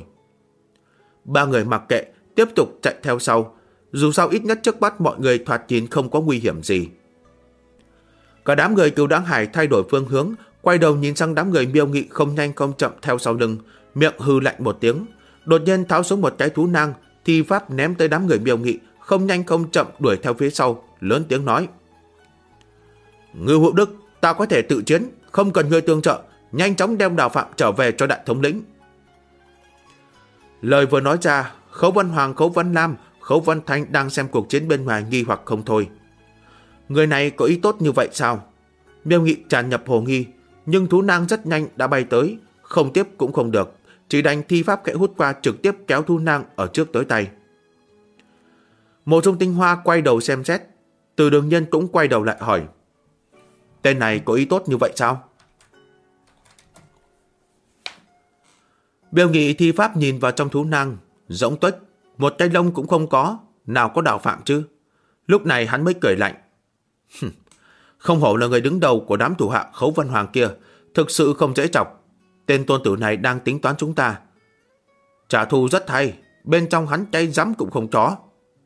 Ba người mặc kệ, tiếp tục chạy theo sau, dù sao ít nhất trước mắt mọi người thoạt nhìn không có nguy hiểm gì. Cả đám người Cửu Đáng Hải thay đổi phương hướng, quay đầu nhìn sang đám người Miêu Nghị không nhanh không chậm theo sau lưng, miệng hư lạnh một tiếng, đột nhiên tháo xuống một cái thú nang, thi pháp ném tới đám người Miêu Nghị, không nhanh không chậm đuổi theo phía sau, lớn tiếng nói: Ngưu Hữu Đức, ta có thể tự chiến, không cần ngươi tương trợ, nhanh chóng đem Đào Phạm trở về cho đại thống lĩnh. Lời vừa nói ra, Khấu Văn Hoàng, Khấu Văn Lam, Khấu Văn Thanh đang xem cuộc chiến bên ngoài nghi hoặc không thôi. Người này có ý tốt như vậy sao? Miêu Nghị tràn nhập hồ nghi, nhưng thú nang rất nhanh đã bay tới, không tiếp cũng không được, chỉ đành thi pháp khẽ hút qua, trực tiếp kéo thú nang ở trước tới tay. Mộ Dung Tinh Hoa quay đầu xem xét, Từ Đường Nhân cũng quay đầu lại hỏi: Tên này có ý tốt như vậy sao? Miêu Nghị thi pháp nhìn vào trong thú nang, rỗng tuếch, một cái lông cũng không có, nào có Đạo Phạm chứ? Lúc này hắn mới cười lạnh. Không hổ là người đứng đầu của đám thủ hạ Khấu Văn Hoàng kia, thực sự không dễ chọc. Tên tôn tử này đang tính toán chúng ta. Trả thù rất hay, bên trong hắn chay rắm cũng không có.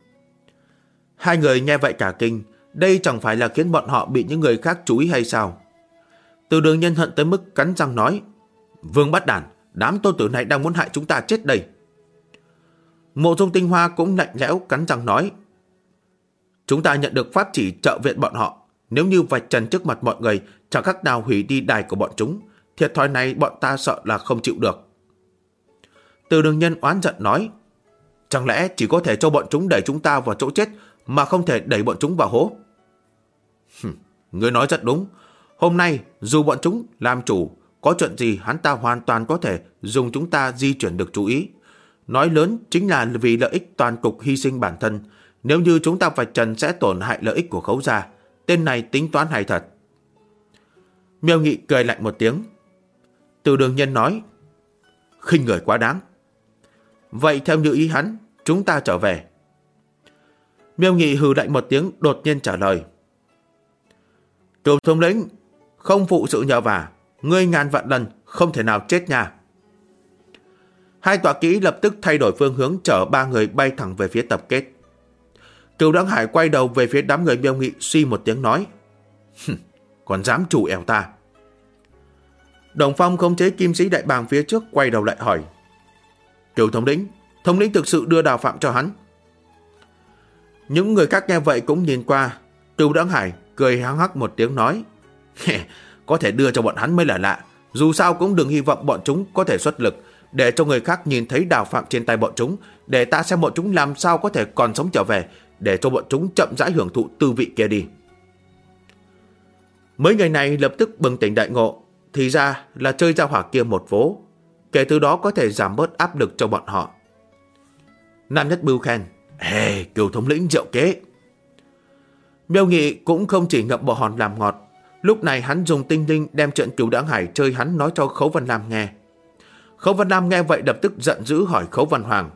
Hai người nghe vậy cả kinh, đây chẳng phải là khiến bọn họ bị những người khác chú ý hay sao? Từ Đường Nhân hận tới mức cắn răng nói: Vương Bát Đản, đám tôn tử này đang muốn hại chúng ta chết đây. Mộ Dung Tinh Hoa cũng lạnh lẽo cắn răng nói: Chúng ta nhận được pháp chỉ trợ viện bọn họ, nếu như vạch trần trước mặt mọi người, chẳng khác nào hủy đi đài của bọn chúng, thiệt thòi này bọn ta sợ là không chịu được. Từ Đường Nhân oán giận nói: Chẳng lẽ chỉ có thể cho bọn chúng đẩy chúng ta vào chỗ chết, mà không thể đẩy bọn chúng vào hố? Ngươi nói rất đúng. Hôm nay dù bọn chúng làm chủ, có chuyện gì hắn ta hoàn toàn có thể dùng chúng ta di chuyển được chú ý. Nói lớn chính là vì lợi ích toàn cục, hy sinh bản thân. Nếu như chúng ta vạch trần sẽ tổn hại lợi ích của Khấu gia. Tên này tính toán hay thật. Miêu Nghị cười lạnh một tiếng. Từ Đường Nhân nói: Khinh người quá đáng. Vậy theo như ý hắn, chúng ta trở về. Miêu Nghị hừ lạnh một tiếng, đột nhiên trả lời: Cửu thống lĩnh, không phụ sự nhờ vả, ngươi ngàn vạn lần không thể nào chết nha. Hai tọa kỹ lập tức thay đổi phương hướng, chở ba người bay thẳng về phía tập kết. Cửu Đáng Hải quay đầu về phía đám người Miêu Nghị, suy một tiếng nói: Còn dám chủ ẻo ta. Đồng Phong khống chế kim sĩ đại bàng phía trước, quay đầu lại hỏi: Cửu thống lĩnh thực sự đưa Đào Phạm cho hắn? Những người khác nghe vậy cũng nhìn qua. Cửu Đáng Hải cười hăng hắc một tiếng nói: Có thể đưa cho bọn hắn mới là lạ, dù sao cũng đừng hy vọng bọn chúng có thể xuất lực, để cho người khác nhìn thấy đào phạm trên tay bọn chúng, để ta xem bọn chúng làm sao có thể còn sống trở về, để cho bọn chúng chậm rãi hưởng thụ tư vị kia đi. Mấy người này lập tức bừng tỉnh đại ngộ, thì ra là chơi giao hỏa kia một vố, kể từ đó có thể giảm bớt áp lực cho bọn họ. Nam Nhất Bưu khen: Cửu thống lĩnh diệu kế. Miêu Nghị cũng không chỉ ngậm bồ hòn làm ngọt, lúc này hắn dùng tinh linh đem chuyện Cửu Đãng Hải chơi hắn nói cho Khấu Văn Lam nghe. Khấu Văn Lam nghe vậy lập tức giận dữ hỏi Khấu Văn Hoàng: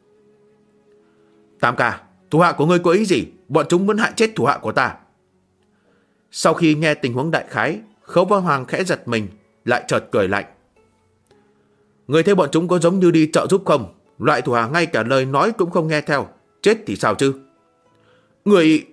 Tam ca, thủ hạ của ngươi có ý gì? Bọn chúng muốn hại chết thủ hạ của ta. Sau khi nghe tình huống đại khái, Khấu Văn Hoàng khẽ giật mình, lại chợt cười lạnh: Ngươi thấy bọn chúng có giống như đi trợ giúp không? Loại thủ hạ ngay cả lời nói cũng không nghe theo, chết thì sao chứ? Người...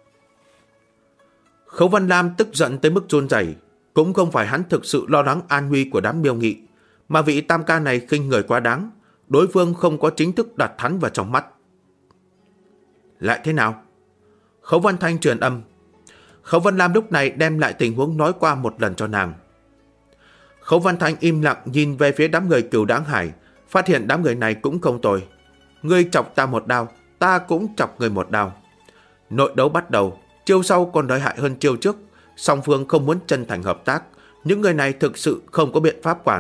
Khấu Văn Lam tức giận tới mức run rẩy. Cũng không phải hắn thực sự lo lắng an nguy của đám Miêu Nghị, mà vị tam ca này khinh người quá đáng, đối phương không có chính thức đặt hắn vào trong mắt. Lại thế nào? Khấu Văn Thanh truyền âm. Khấu Văn Lam lúc này đem lại tình huống nói qua một lần cho nàng. Khấu Văn Thanh im lặng nhìn về phía đám người Cửu Đãng Hải, phát hiện đám người này cũng không tồi. Ngươi chọc ta một đao, ta cũng chọc người một đao. Nội đấu bắt đầu, chiêu sau còn lợi hại hơn chiêu trước, song phương không muốn chân thành hợp tác, những người này thực sự không có biện pháp quản.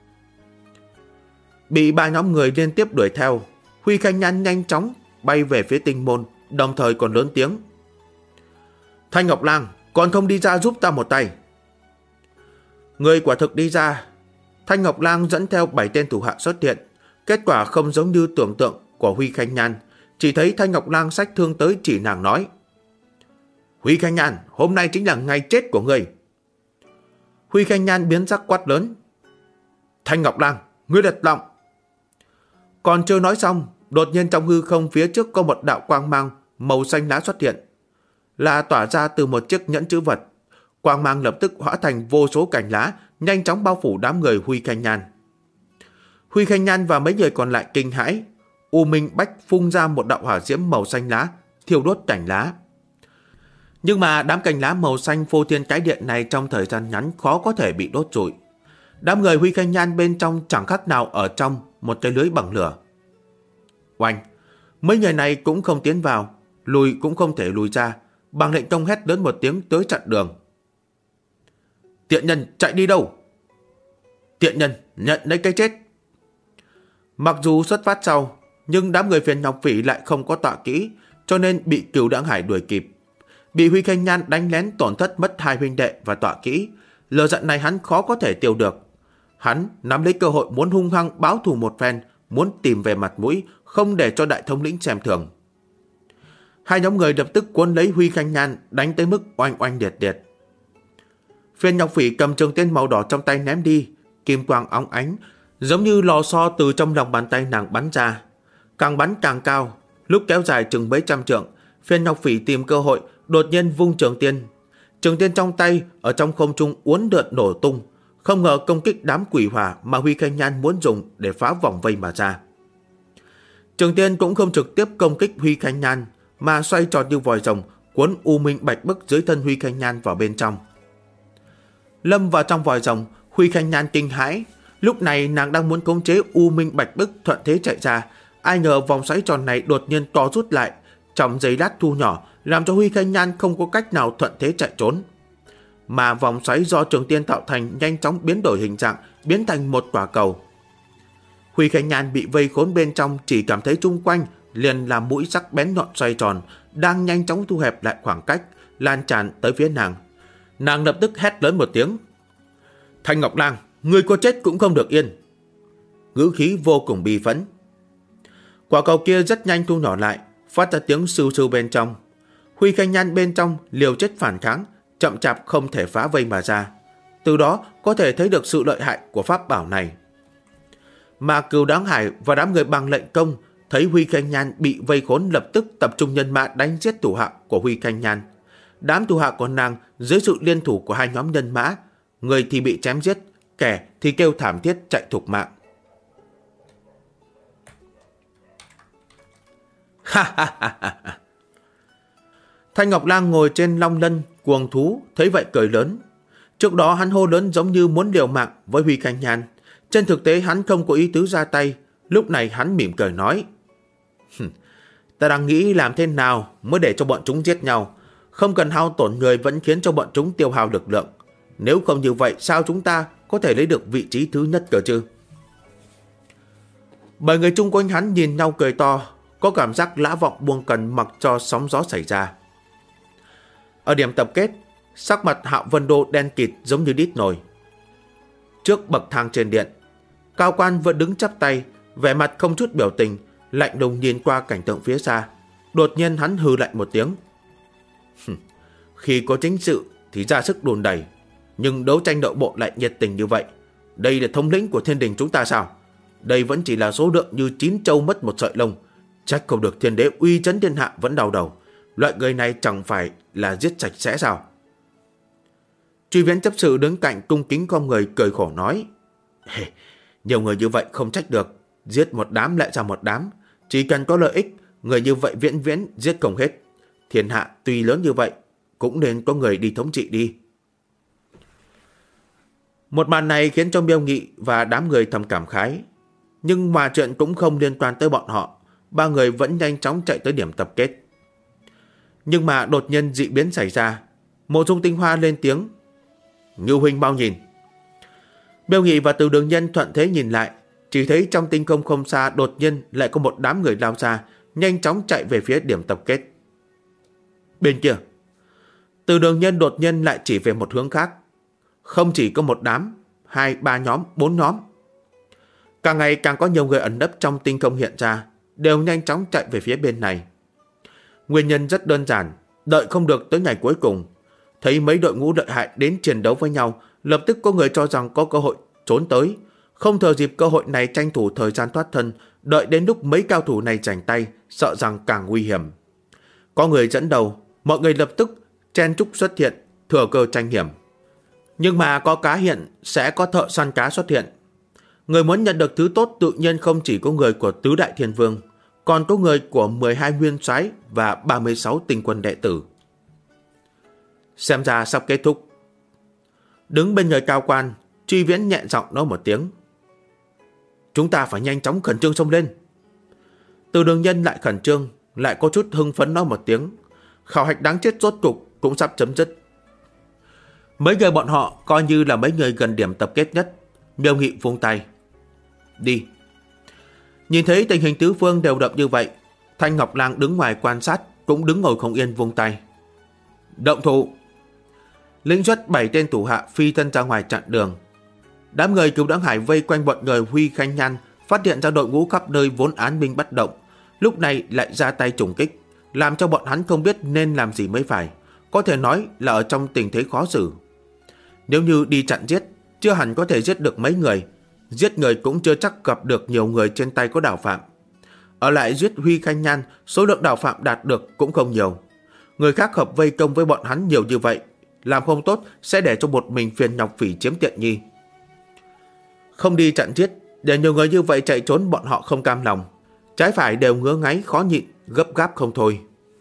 Bị ba nhóm người liên tiếp đuổi theo, Huy Khanh Nhan nhanh chóng bay về phía Tinh Môn, đồng thời còn lớn tiếng: Thanh Ngọc Lang, còn không đi ra giúp ta một tay. Người quả thực đi ra. Thanh Ngọc Lang dẫn theo 7 tên thủ hạ xuất hiện. Kết quả không giống như tưởng tượng của Huy Khanh Nhan. Chỉ thấy Thanh Ngọc Lang xách thương tới chỉ nàng nói: Huy Khanh Nhan, hôm nay chính là ngày chết của ngươi. Huy Khanh Nhan biến sắc quát lớn: Thanh Ngọc Lang, ngươi lật lọng. Còn chưa nói xong, đột nhiên trong hư không phía trước có một đạo quang mang màu xanh lá xuất hiện, là tỏa ra từ một chiếc nhẫn chữ vật. Quang mang lập tức hóa thành vô số cành lá, nhanh chóng bao phủ đám người Huy Khanh Nhan. Huy Khanh Nhan và mấy người còn lại kinh hãi. U Minh Bách phun ra một đạo hỏa diễm màu xanh lá, thiêu đốt cành lá. Nhưng mà đám cành lá màu xanh phô thiên cái điện này trong thời gian ngắn khó có thể bị đốt trụi. Đám người Huy Khanh Nhan bên trong chẳng khác nào ở trong một cái lưới bằng lửa. Oanh! Mấy người này cũng không tiến vào, lùi cũng không thể lùi ra, bằng lệnh công hét lớn một tiếng tới chặn đường. Tiện nhân chạy đi đâu? Tiện nhân nhận lấy cái chết. Mặc dù xuất phát sau, nhưng đám người phiền Ngọc Phỉ lại không có tọa kỹ, cho nên bị Cửu Đãng Hải đuổi kịp. Bị Huy Khanh Nhan đánh lén tổn thất mất 2 huynh đệ và tọa kỹ, lửa giận này hắn khó có thể tiêu được. Hắn nắm lấy cơ hội muốn hung hăng báo thù một phen, muốn tìm về mặt mũi, không để cho đại thống lĩnh xem thường. Hai nhóm người lập tức cuốn lấy Huy Khanh Nhan, đánh tới mức oanh oanh liệt liệt. Phiền Ngọc Phỉ cầm trường tên màu đỏ trong tay ném đi, kim quang óng ánh, giống như lò xo từ trong lòng bàn tay nàng bắn ra. Càng bắn càng cao, lúc kéo dài chừng mấy trăm trượng, Phiền Ngọc Phỉ tìm cơ hội, đột nhiên vung trường tiên. Trường tiên trong tay ở trong không trung uốn lượn nổ tung, không ngờ công kích đám quỷ hỏa mà Huy Khanh Nhan muốn dùng để phá vòng vây mà ra. Trường tiên cũng không trực tiếp công kích Huy Khanh Nhan, mà xoay tròn như vòi rồng, cuốn U Minh Bạch Bức dưới thân Huy Khanh Nhan vào bên trong. Lâm vào trong vòi rồng, Huy Khanh Nhan kinh hãi. Lúc này nàng đang muốn khống chế U Minh Bạch Bức thuận thế chạy ra, ai ngờ vòng xoáy tròn này đột nhiên to rút lại, trong giây lát thu nhỏ, làm cho Huy Khanh Nhan không có cách nào thuận thế chạy trốn. Mà vòng xoáy do trường tiên tạo thành nhanh chóng biến đổi hình dạng, biến thành một quả cầu. Huy Khanh Nhan bị vây khốn bên trong, chỉ cảm thấy chung quanh liền là mũi sắc bén nhọn xoay tròn, đang nhanh chóng thu hẹp lại khoảng cách, lan tràn tới phía nàng. Nàng lập tức hét lớn một tiếng: Thanh Ngọc Lang, ngươi có chết cũng không được yên. Ngữ khí vô cùng bi phẫn. Quả cầu kia rất nhanh thu nhỏ lại, phát ra tiếng sưu sưu bên trong. Huy Khanh Nhan bên trong liều chết phản kháng, chậm chạp không thể phá vây mà ra. Từ đó có thể thấy được sự lợi hại của pháp bảo này. Mà Cửu Đãng Hải và đám người bằng lệnh công thấy Huy Khanh Nhan bị vây khốn, lập tức tập trung nhân mã đánh giết thủ hạ của Huy Khanh Nhan. Đám thủ hạ của nàng dưới sự liên thủ của hai nhóm nhân mã, người thì bị chém giết, kẻ thì kêu thảm thiết chạy thục mạng. Thanh Ngọc Lang ngồi trên long lân cuồng thú thấy vậy cười lớn. Trước đó hắn hô lớn giống như muốn liều mạng với Huy Khanh Nhan, Trên thực tế hắn không có ý tứ ra tay. Lúc này hắn mỉm cười nói: Ta đang nghĩ làm thế nào mới để cho bọn chúng giết nhau. Không cần hao tổn người vẫn khiến cho bọn chúng tiêu hao lực lượng. Nếu không như vậy sao chúng ta có thể lấy được vị trí thứ nhất cơ chứ? Bảy người chung quanh hắn nhìn nhau cười to, có cảm giác lã vọng buông cần mặc cho sóng gió xảy ra. Ở điểm tập kết, sắc mặt Hạo Vân Đô đen kịt giống như đít nồi. Trước bậc thang trên điện, cao quan vẫn đứng chắp tay, vẻ mặt không chút biểu tình, lạnh lùng nhìn qua cảnh tượng phía xa. Đột nhiên hắn hừ lạnh một tiếng. Khi có chính sự thì ra sức đùn đẩy, nhưng đấu tranh nội bộ lại nhiệt tình như vậy. Đây là thống lĩnh của thiên đình chúng ta sao? Đây vẫn chỉ là số lượng như 9 trâu mất một sợi lông. Trách không được thiên đế uy chấn thiên hạ vẫn đau đầu. Loại người này chẳng phải là giết sạch sẽ sao? Truy Viễn chấp sự đứng cạnh cung kính con người cười khổ nói: Nhiều người như vậy không trách được. Giết một đám lại ra một đám. Chỉ cần có lợi ích, người như vậy viễn viễn giết không hết. Thiên hạ tuy lớn như vậy, cũng nên có người đi thống trị đi. Một màn này khiến cho Miêu Nghị và đám người thầm cảm khái. Nhưng mà chuyện cũng không liên quan tới bọn họ. Ba người vẫn nhanh chóng chạy tới điểm tập kết. Nhưng mà đột nhiên dị biến xảy ra. Mộ Dung Tinh Hoa lên tiếng: Ngưu huynh mau nhìn. Miêu Nghị và Từ Đường Nhân thuận thế nhìn lại, chỉ thấy trong tinh không không xa đột nhiên lại có một đám người lao ra, nhanh chóng chạy về phía điểm tập kết. Bên kia, Từ Đường Nhân đột nhiên lại chỉ về một hướng khác. Không chỉ có một đám, 2, 3 nhóm, 4 nhóm. Càng ngày càng có nhiều người ẩn nấp trong tinh không hiện ra, đều nhanh chóng chạy về phía bên này. Nguyên nhân rất đơn giản, đợi không được tới ngày cuối cùng. Thấy mấy đội ngũ lợi hại đến chiến đấu với nhau, lập tức có người cho rằng có cơ hội trốn tới. Không thừa dịp cơ hội này tranh thủ thời gian thoát thân, đợi đến lúc mấy cao thủ này giành tay, sợ rằng càng nguy hiểm. Có người dẫn đầu, mọi người lập tức chen chúc xuất hiện, thừa cơ tranh hiểm. Nhưng mà có cá hiện, sẽ có thợ săn cá xuất hiện. Người muốn nhận được thứ tốt tự nhiên không chỉ có người của Tứ Đại Thiên Vương, còn có người của 12 nguyên soái và 36 tinh quân đệ tử. Xem ra sắp kết thúc. Đứng bên người cao quan, Truy Viễn nhẹ giọng nói một tiếng: Chúng ta phải nhanh chóng khẩn trương xông lên. Từ Đường Nhân lại khẩn trương, lại có chút hưng phấn nói một tiếng: Khảo hạch đáng chết rốt cục cũng sắp chấm dứt. Mấy người bọn họ coi như là mấy người gần điểm tập kết nhất. Miêu Nghị vung tay: Đi. Nhìn thấy tình hình tứ phương đều động như vậy, Thanh Ngọc Lang đứng ngoài quan sát cũng đứng ngồi không yên, vung tay: Động thủ. Lĩnh xuất 7 tên thủ hạ phi thân ra ngoài chặn đường. Đám người Cửu Đãng Hải vây quanh bọn người Huy Khanh Nhan, phát hiện ra đội ngũ khắp nơi vốn án binh bất động, lúc này lại ra tay trùng kích, làm cho bọn hắn không biết nên làm gì mới phải, có thể nói là ở trong tình thế khó xử. Nếu như đi chặn giết, chưa hẳn có thể giết được mấy người, giết người cũng chưa chắc gặp được nhiều người trên tay có đạo phạm. Ở lại giết Huy Khanh Nhan, số lượng đạo phạm đạt được cũng không nhiều. Người khác hợp vây công với bọn hắn nhiều như vậy, làm không tốt sẽ để cho một mình Phiền Nhọc Phỉ chiếm tiện nghi. Không đi chặn giết, để nhiều người như vậy chạy trốn, bọn họ không cam lòng, trái phải đều ngứa ngáy khó nhịn, gấp gáp không thôi.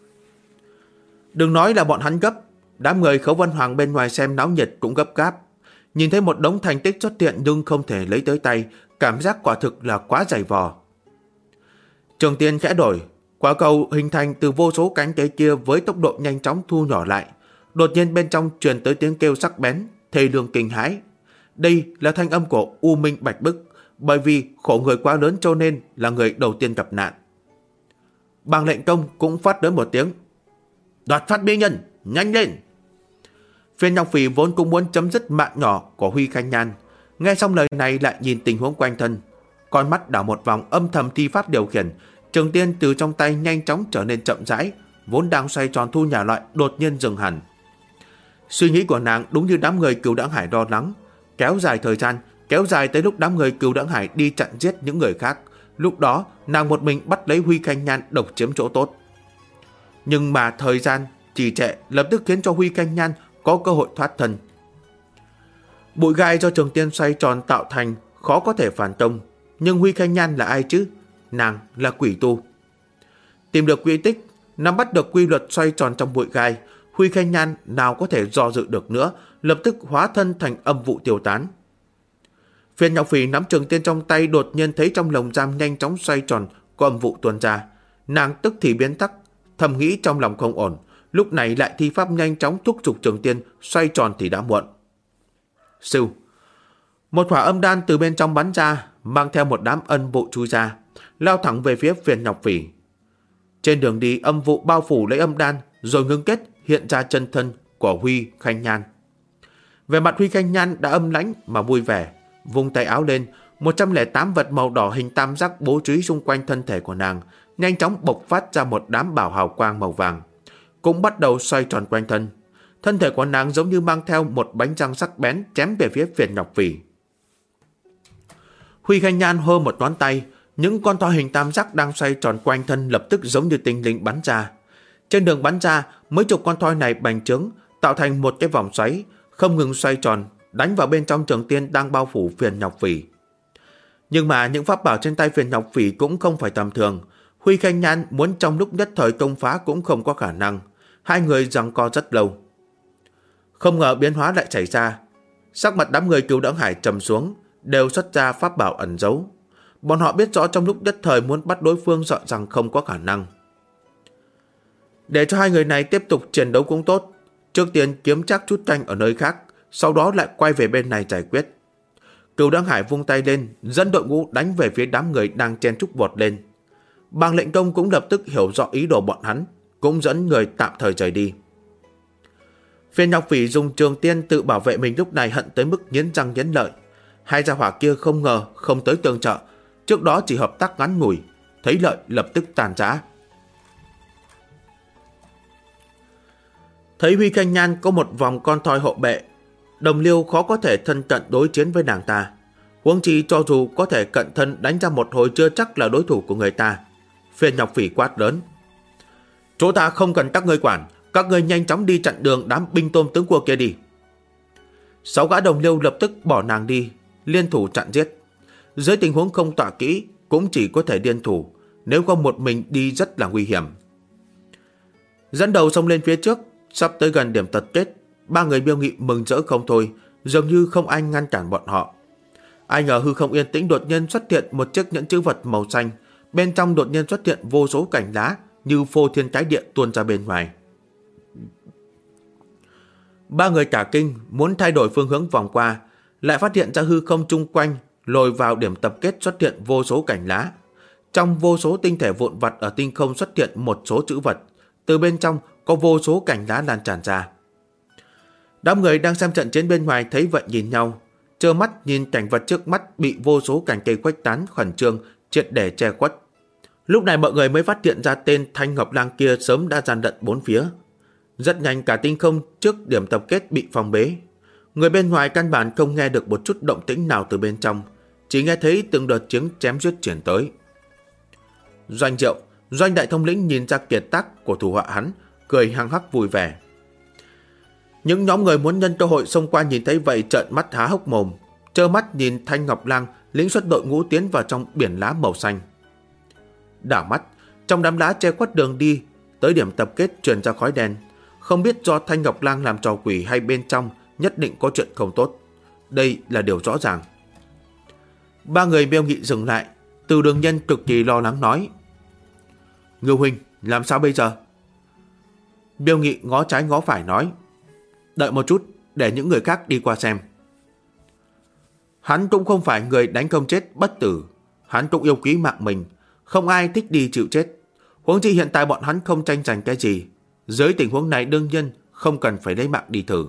Đừng nói là bọn hắn gấp, đám người Khấu Vân Hoàng bên ngoài xem náo nhiệt cũng gấp gáp. Nhìn thấy một đống thành tích xuất hiện nhưng không thể lấy tới tay, cảm giác quả thực là quá dày vò. Trường tiên khẽ đổi, quả cầu hình thành từ vô số cánh cây kia với tốc độ nhanh chóng thu nhỏ lại. Đột nhiên bên trong truyền tới tiếng kêu sắc bén, thê lương kinh hãi. Đây là thanh âm của U Minh Bạch Bức, bởi vì khổ người quá lớn cho nên là người đầu tiên gặp nạn. Bàng Lệnh Công cũng phát đến một tiếng: Đoạt phát mỹ nhân, nhanh lên! Phiền Nhọc Phỉ vốn cũng muốn chấm dứt mạng nhỏ của Huy Khanh Nhan, nghe xong lời này lại nhìn tình huống quanh thân, con mắt đảo một vòng âm thầm thi pháp điều khiển, trường tiên từ trong tay nhanh chóng trở nên chậm rãi, vốn đang xoay tròn thu nhỏ lại đột nhiên dừng hẳn. Suy nghĩ của nàng đúng như đám người Cửu Đãng Hải lo lắng, kéo dài thời gian, kéo dài tới lúc đám người Cửu Đãng Hải đi chặn giết những người khác. Lúc đó nàng một mình bắt lấy Huy Khanh Nhan độc chiếm chỗ tốt. Nhưng mà thời gian trì trệ lập tức khiến cho Huy Khanh Nhan có cơ hội thoát thân. Bụi gai do trường tiên xoay tròn tạo thành khó có thể phản công, nhưng Huy Khanh Nhan là ai chứ? Nàng là quỷ tu. Tìm được quy tích, nắm bắt được quy luật xoay tròn trong bụi gai, Huy Khanh Nhan nào có thể do dự được nữa, lập tức hóa thân thành âm vụ tiêu tán. Phiền Ngọc Phỉ nắm trường tiên trong tay, đột nhiên thấy trong lồng giam nhanh chóng xoay tròn, có âm vụ tuôn ra. Nàng tức thì biến sắc, thầm nghĩ trong lòng không ổn, lúc này lại thi pháp nhanh chóng thúc giục trường tiên xoay tròn thì đã muộn. Sưu, một hỏa âm đan từ bên trong bắn ra, mang theo một đám âm vụ chui ra, lao thẳng về phía Phiền Ngọc Phỉ. Trên đường đi, âm vụ bao phủ lấy âm đan, rồi ngưng kết hiện ra chân thân của Huy Khanh Nhan. Về mặt Huy Khanh Nhan đã âm lãnh mà vui vẻ, vung tay áo lên, 108 vật màu đỏ hình tam giác bố trí xung quanh thân thể của nàng, nhanh chóng bộc phát ra một đám bảo hào quang màu vàng, cũng bắt đầu xoay tròn quanh thân. Thân thể của nàng giống như mang theo một bánh răng sắc bén chém về phía Phiền Ngọc Phỉ. Huy Khanh Nhan hô một ngón tay, những con thoi hình tam giác đang xoay tròn quanh thân lập tức giống như tinh linh bắn ra. Trên đường bắn ra, mấy chục con thoi này bành trướng, tạo thành một cái vòng xoáy, không ngừng xoay tròn, đánh vào bên trong trường tiên đang bao phủ Phiền Ngọc Phỉ. Nhưng mà những pháp bảo trên tay Phiền Ngọc Phỉ cũng không phải tầm thường. Huy Khanh Nhan muốn trong lúc nhất thời công phá cũng không có khả năng. Hai người giằng co rất lâu. Không ngờ biến hóa lại xảy ra. Sắc mặt đám người Cửu Đẳng Hải trầm xuống, đều xuất ra pháp bảo ẩn giấu. Bọn họ biết rõ trong lúc nhất thời muốn bắt đối phương sợ rằng không có khả năng. Để cho hai người này tiếp tục chiến đấu cũng tốt, trước tiên kiếm chắc chút tranh ở nơi khác, sau đó lại quay về bên này giải quyết. Cửu Đăng Hải vung tay lên, dẫn đội ngũ đánh về phía đám người đang chen trúc vọt lên. Bàng Lệnh Công cũng lập tức hiểu rõ ý đồ bọn hắn, cũng dẫn người tạm thời rời đi. Phiền Ngọc Phỉ dùng trường tiên tự bảo vệ mình lúc này hận tới mức nghiến răng nghiến lợi. Hai gia hỏa kia không ngờ không tới tương trợ, trước đó chỉ hợp tác ngắn ngủi, thấy lợi lập tức tàn rã. Thấy Huy Khanh Nhan có một vòng con thoi hộ bệ, Đồng Liêu khó có thể thân cận đối chiến với nàng ta. Huống chi cho dù có thể cận thân đánh ra một hồi chưa chắc là đối thủ của người ta. Phiền Ngọc Phỉ quát lớn: "Chỗ ta không cần các ngươi quản, các ngươi nhanh chóng đi chặn đường đám binh tôm tướng cua kia đi." 6 gã Đồng Liêu lập tức bỏ nàng đi, liên thủ chặn giết. Dưới tình huống không tọa kỹ cũng chỉ có thể liên thủ, nếu không một mình đi rất là nguy hiểm. Dẫn đầu xông lên phía trước, sắp tới gần điểm tập kết, ba người Miêu Nghị mừng rỡ không thôi, dường như không ai ngăn cản bọn họ. Ai ngờ hư không yên tĩnh đột nhiên xuất hiện một chiếc nhẫn chữ vật màu xanh, bên trong đột nhiên xuất hiện vô số cành lá như phô thiên cái địa tuôn ra bên ngoài. Ba người cả kinh muốn thay đổi phương hướng vòng qua, lại phát hiện ra hư không chung quanh lồi vào điểm tập kết xuất hiện vô số cành lá. Trong vô số tinh thể vụn vặt ở tinh không xuất hiện một số chữ vật, từ bên trong có vô số cành lá lan tràn ra. Đám người đang xem trận chiến bên ngoài thấy vậy nhìn nhau, trơ mắt nhìn cảnh vật trước mắt bị vô số cành cây khuếch tán khẩn trương triệt để che khuất. Lúc này mọi người mới phát hiện ra tên Thanh Ngọc Lang kia sớm đã gian lận bốn phía. Rất nhanh cả tinh không trước điểm tập kết bị phong bế. Người bên ngoài căn bản không nghe được một chút động tĩnh nào từ bên trong, chỉ nghe thấy từng đợt tiếng chém giết chuyển tới. Doanh Diệu, Doanh đại thống lĩnh nhìn ra kiệt tác của thủ hạ hắn, cười hăng hắc vui vẻ. Những nhóm người muốn nhân cơ hội xông qua nhìn thấy vậy trợn mắt há hốc mồm, trơ mắt nhìn Thanh Ngọc Lang lĩnh xuất đội ngũ tiến vào trong biển lá màu xanh. Đảo mắt, trong đám lá che khuất đường đi, tới điểm tập kết truyền ra khói đen. Không biết do Thanh Ngọc Lang làm trò quỷ hay bên trong nhất định có chuyện không tốt. Đây là điều rõ ràng. Ba người Miêu Nghị dừng lại, Từ Đường Nhân cực kỳ lo lắng nói: "Ngưu huynh, làm sao bây giờ?" Miêu Nghị ngó trái ngó phải nói: "Đợi một chút, để những người khác đi qua xem." Hắn cũng không phải người đánh không chết bất tử, hắn cũng yêu quý mạng mình, không ai thích đi chịu chết. Huống chi hiện tại bọn hắn không tranh giành cái gì, dưới tình huống này đương nhiên không cần phải lấy mạng đi thử.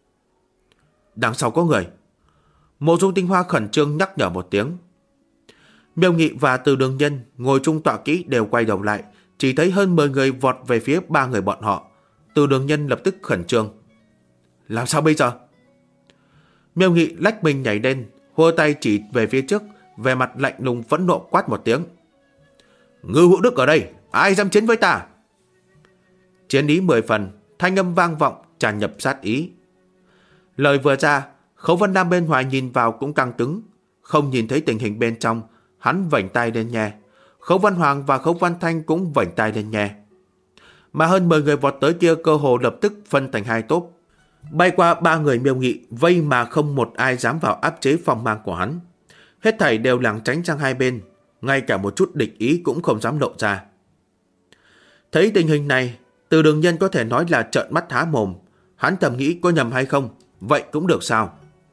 Đằng sau có người. Mộ Dung Tinh Hoa khẩn trương nhắc nhở một tiếng. Miêu Nghị và Từ Đường Nhân ngồi chung tọa kỹ đều quay đầu lại, chỉ thấy hơn 10 người vọt về phía ba người bọn họ. Từ Đường Nhân lập tức khẩn trương: "Làm sao bây giờ?" Miêu Nghị lách mình nhảy lên, hô tay chỉ về phía trước, vẻ mặt lạnh lùng phẫn nộ quát một tiếng: "Ngư Hữu Đức ở đây, ai dám chiến với ta?" Chiến ý 10 phần, thanh âm vang vọng tràn nhập sát ý. Lời vừa ra, Khấu Vân Nam bên ngoài nhìn vào cũng căng cứng, không nhìn thấy tình hình bên trong, hắn vểnh tai lên nghe. Khấu Văn Hoàng và Khấu Văn Thanh cũng vểnh tai lên nghe. Mà hơn 10 người vọt tới kia cơ hồ lập tức phân thành hai tốp, bay qua ba người Miêu Nghị, vây mà không một ai dám vào áp chế phong mang của hắn. Hết thảy đều lảng tránh sang hai bên, ngay cả một chút địch ý cũng không dám lộ ra. Thấy tình hình này, Từ Đường Nhân có thể nói là trợn mắt há mồm. Hắn thầm nghĩ có nhầm hay không, vậy cũng được sao?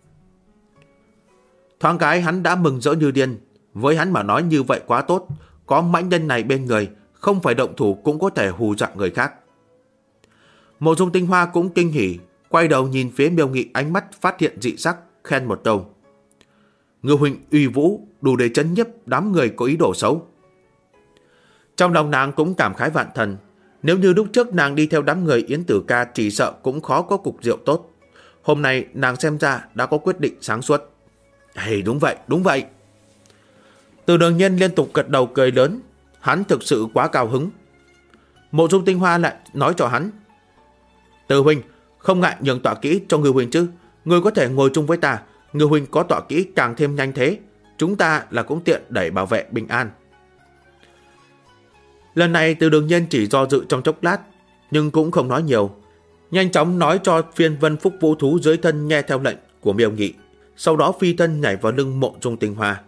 Thoáng cái hắn đã mừng rỡ như điên. Với hắn mà nói như vậy quá tốt, có mãnh nhân này bên người, không phải động thủ cũng có thể hù dọa người khác. Mộ Dung Tinh Hoa cũng kinh hỉ, quay đầu nhìn phía Miêu Nghị, ánh mắt phát hiện dị sắc, khen một câu: Ngư huynh uy vũ, đủ để chấn nhiếp đám người có ý đồ xấu. Trong lòng nàng cũng cảm khái vạn thần. Nếu như lúc trước nàng đi theo đám người Yến Tử Ca, chỉ sợ cũng khó có cục rượu tốt. Hôm nay nàng xem ra đã có quyết định sáng suốt. Đúng vậy, đúng vậy. Từ Đường Nhân liên tục gật đầu cười lớn. Hắn thực sự quá cao hứng. Mộ Dung Tinh Hoa lại nói cho hắn: Từ huynh, không ngại nhường tọa kỹ cho Ngư huynh chứ. Ngươi có thể ngồi chung với ta. Ngư huynh có tọa kỹ càng thêm nhanh thế. Chúng ta là cũng tiện đẩy bảo vệ bình an. Lần này Từ Đường Nhân chỉ do dự trong chốc lát, nhưng cũng không nói nhiều. Nhanh chóng nói cho phiên vân phúc vũ thú dưới thân nghe theo lệnh của Miêu Nghị. Sau đó phi thân nhảy vào lưng Mộ Dung Tinh Hoa.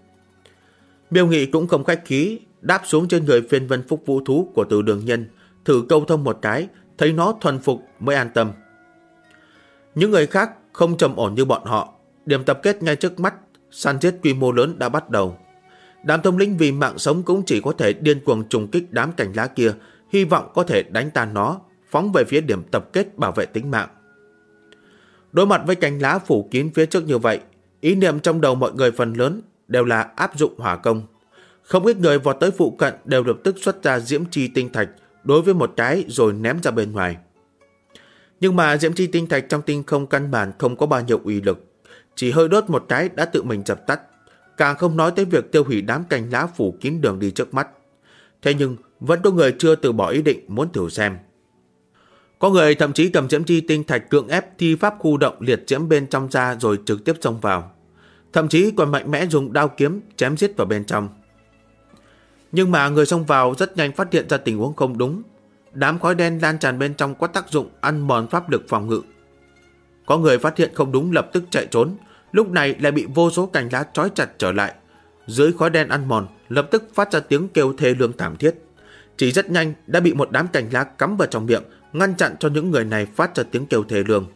Miêu Nghị cũng không khách khí, đáp xuống trên người phiên vân phúc vũ thú của Từ Đường Nhân, thử câu thông một cái, thấy nó thuần phục mới an tâm. Những người khác không trầm ổn như bọn họ, điểm tập kết ngay trước mắt, săn giết quy mô lớn đã bắt đầu. Đám thống lĩnh vì mạng sống cũng chỉ có thể điên cuồng trùng kích đám cành lá kia, hy vọng có thể đánh tan nó, phóng về phía điểm tập kết bảo vệ tính mạng. Đối mặt với cành lá phủ kín phía trước như vậy, ý niệm trong đầu mọi người phần lớn đều là áp dụng hỏa công. Không ít người vọt tới phụ cận đều lập tức xuất ra diễm chi tinh thạch, đối với một cái rồi ném ra bên ngoài. Nhưng mà diễm chi tinh thạch trong tinh không căn bản không có bao nhiêu uy lực, chỉ hơi đốt một cái đã tự mình dập tắt, càng không nói tới việc tiêu hủy đám cành lá phủ kín đường đi trước mắt. Thế nhưng vẫn có người chưa từ bỏ ý định muốn thử xem. Có người thậm chí cầm diễm chi tinh thạch cưỡng ép thi pháp khu động liệt diễm bên trong ra rồi trực tiếp xông vào, thậm chí còn mạnh mẽ dùng đao kiếm chém giết vào bên trong. Nhưng mà người xông vào rất nhanh phát hiện ra tình huống không đúng. Đám khói đen lan tràn bên trong có tác dụng ăn mòn pháp lực phòng ngự. Có người phát hiện không đúng lập tức chạy trốn, lúc này lại bị vô số cành lá trói chặt trở lại. Dưới khói đen ăn mòn, lập tức phát ra tiếng kêu thê lương thảm thiết. Chỉ rất nhanh đã bị một đám cành lá cắm vào trong miệng, ngăn chặn cho những người này phát ra tiếng kêu thê lương.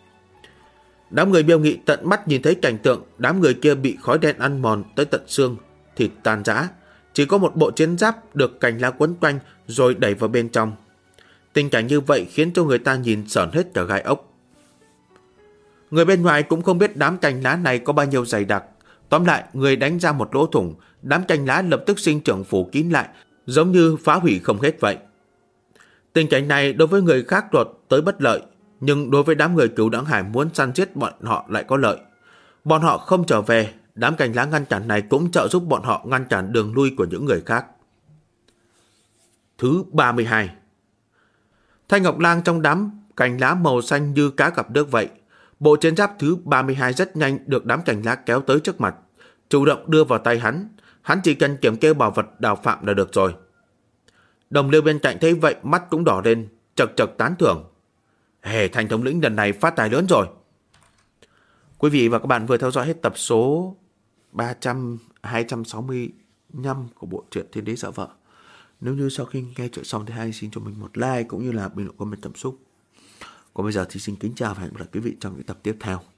Đám người Miêu Nghị tận mắt nhìn thấy cảnh tượng đám người kia bị khói đen ăn mòn tới tận xương, thịt tan rã, chỉ có một bộ chiến giáp được cành lá quấn quanh rồi đẩy vào bên trong. Tình cảnh như vậy khiến cho người ta nhìn sởn hết cả gai ốc. Người bên ngoài cũng không biết đám cành lá này có bao nhiêu dày đặc. Tóm lại, người đánh ra một lỗ thủng, đám cành lá lập tức sinh trưởng phủ kín lại, giống như phá hủy không hết vậy. Tình cảnh này đối với người khác đột tới bất lợi, nhưng đối với đám người Cửu Đẳng Hải muốn săn giết bọn họ lại có lợi. Bọn họ không trở về, đám cành lá ngăn cản này cũng trợ giúp bọn họ ngăn cản đường lui của những người khác. Thứ 32. Thanh Ngọc Lang trong đám cành lá màu xanh như cá gặp nước vậy. Bộ chiến giáp thứ 32 rất nhanh được đám cành lá kéo tới trước mặt, chủ động đưa vào tay hắn. Hắn chỉ cần kiểm kê bảo vật đào phạm là được rồi. Đồng liêu bên cạnh thấy vậy mắt cũng đỏ lên, chật chật tán thưởng. Thành thống lĩnh lần này phát tài lớn rồi. Quý vị và các bạn vừa theo dõi hết tập số 265 của bộ truyện Thiên Đế Sợ Vợ. Nếu như sau khi nghe chuyện xong thì hãy xin cho mình một like cũng như là bình luận comment cảm xúc. Còn bây giờ thì xin kính chào và hẹn gặp lại quý vị trong những tập tiếp theo.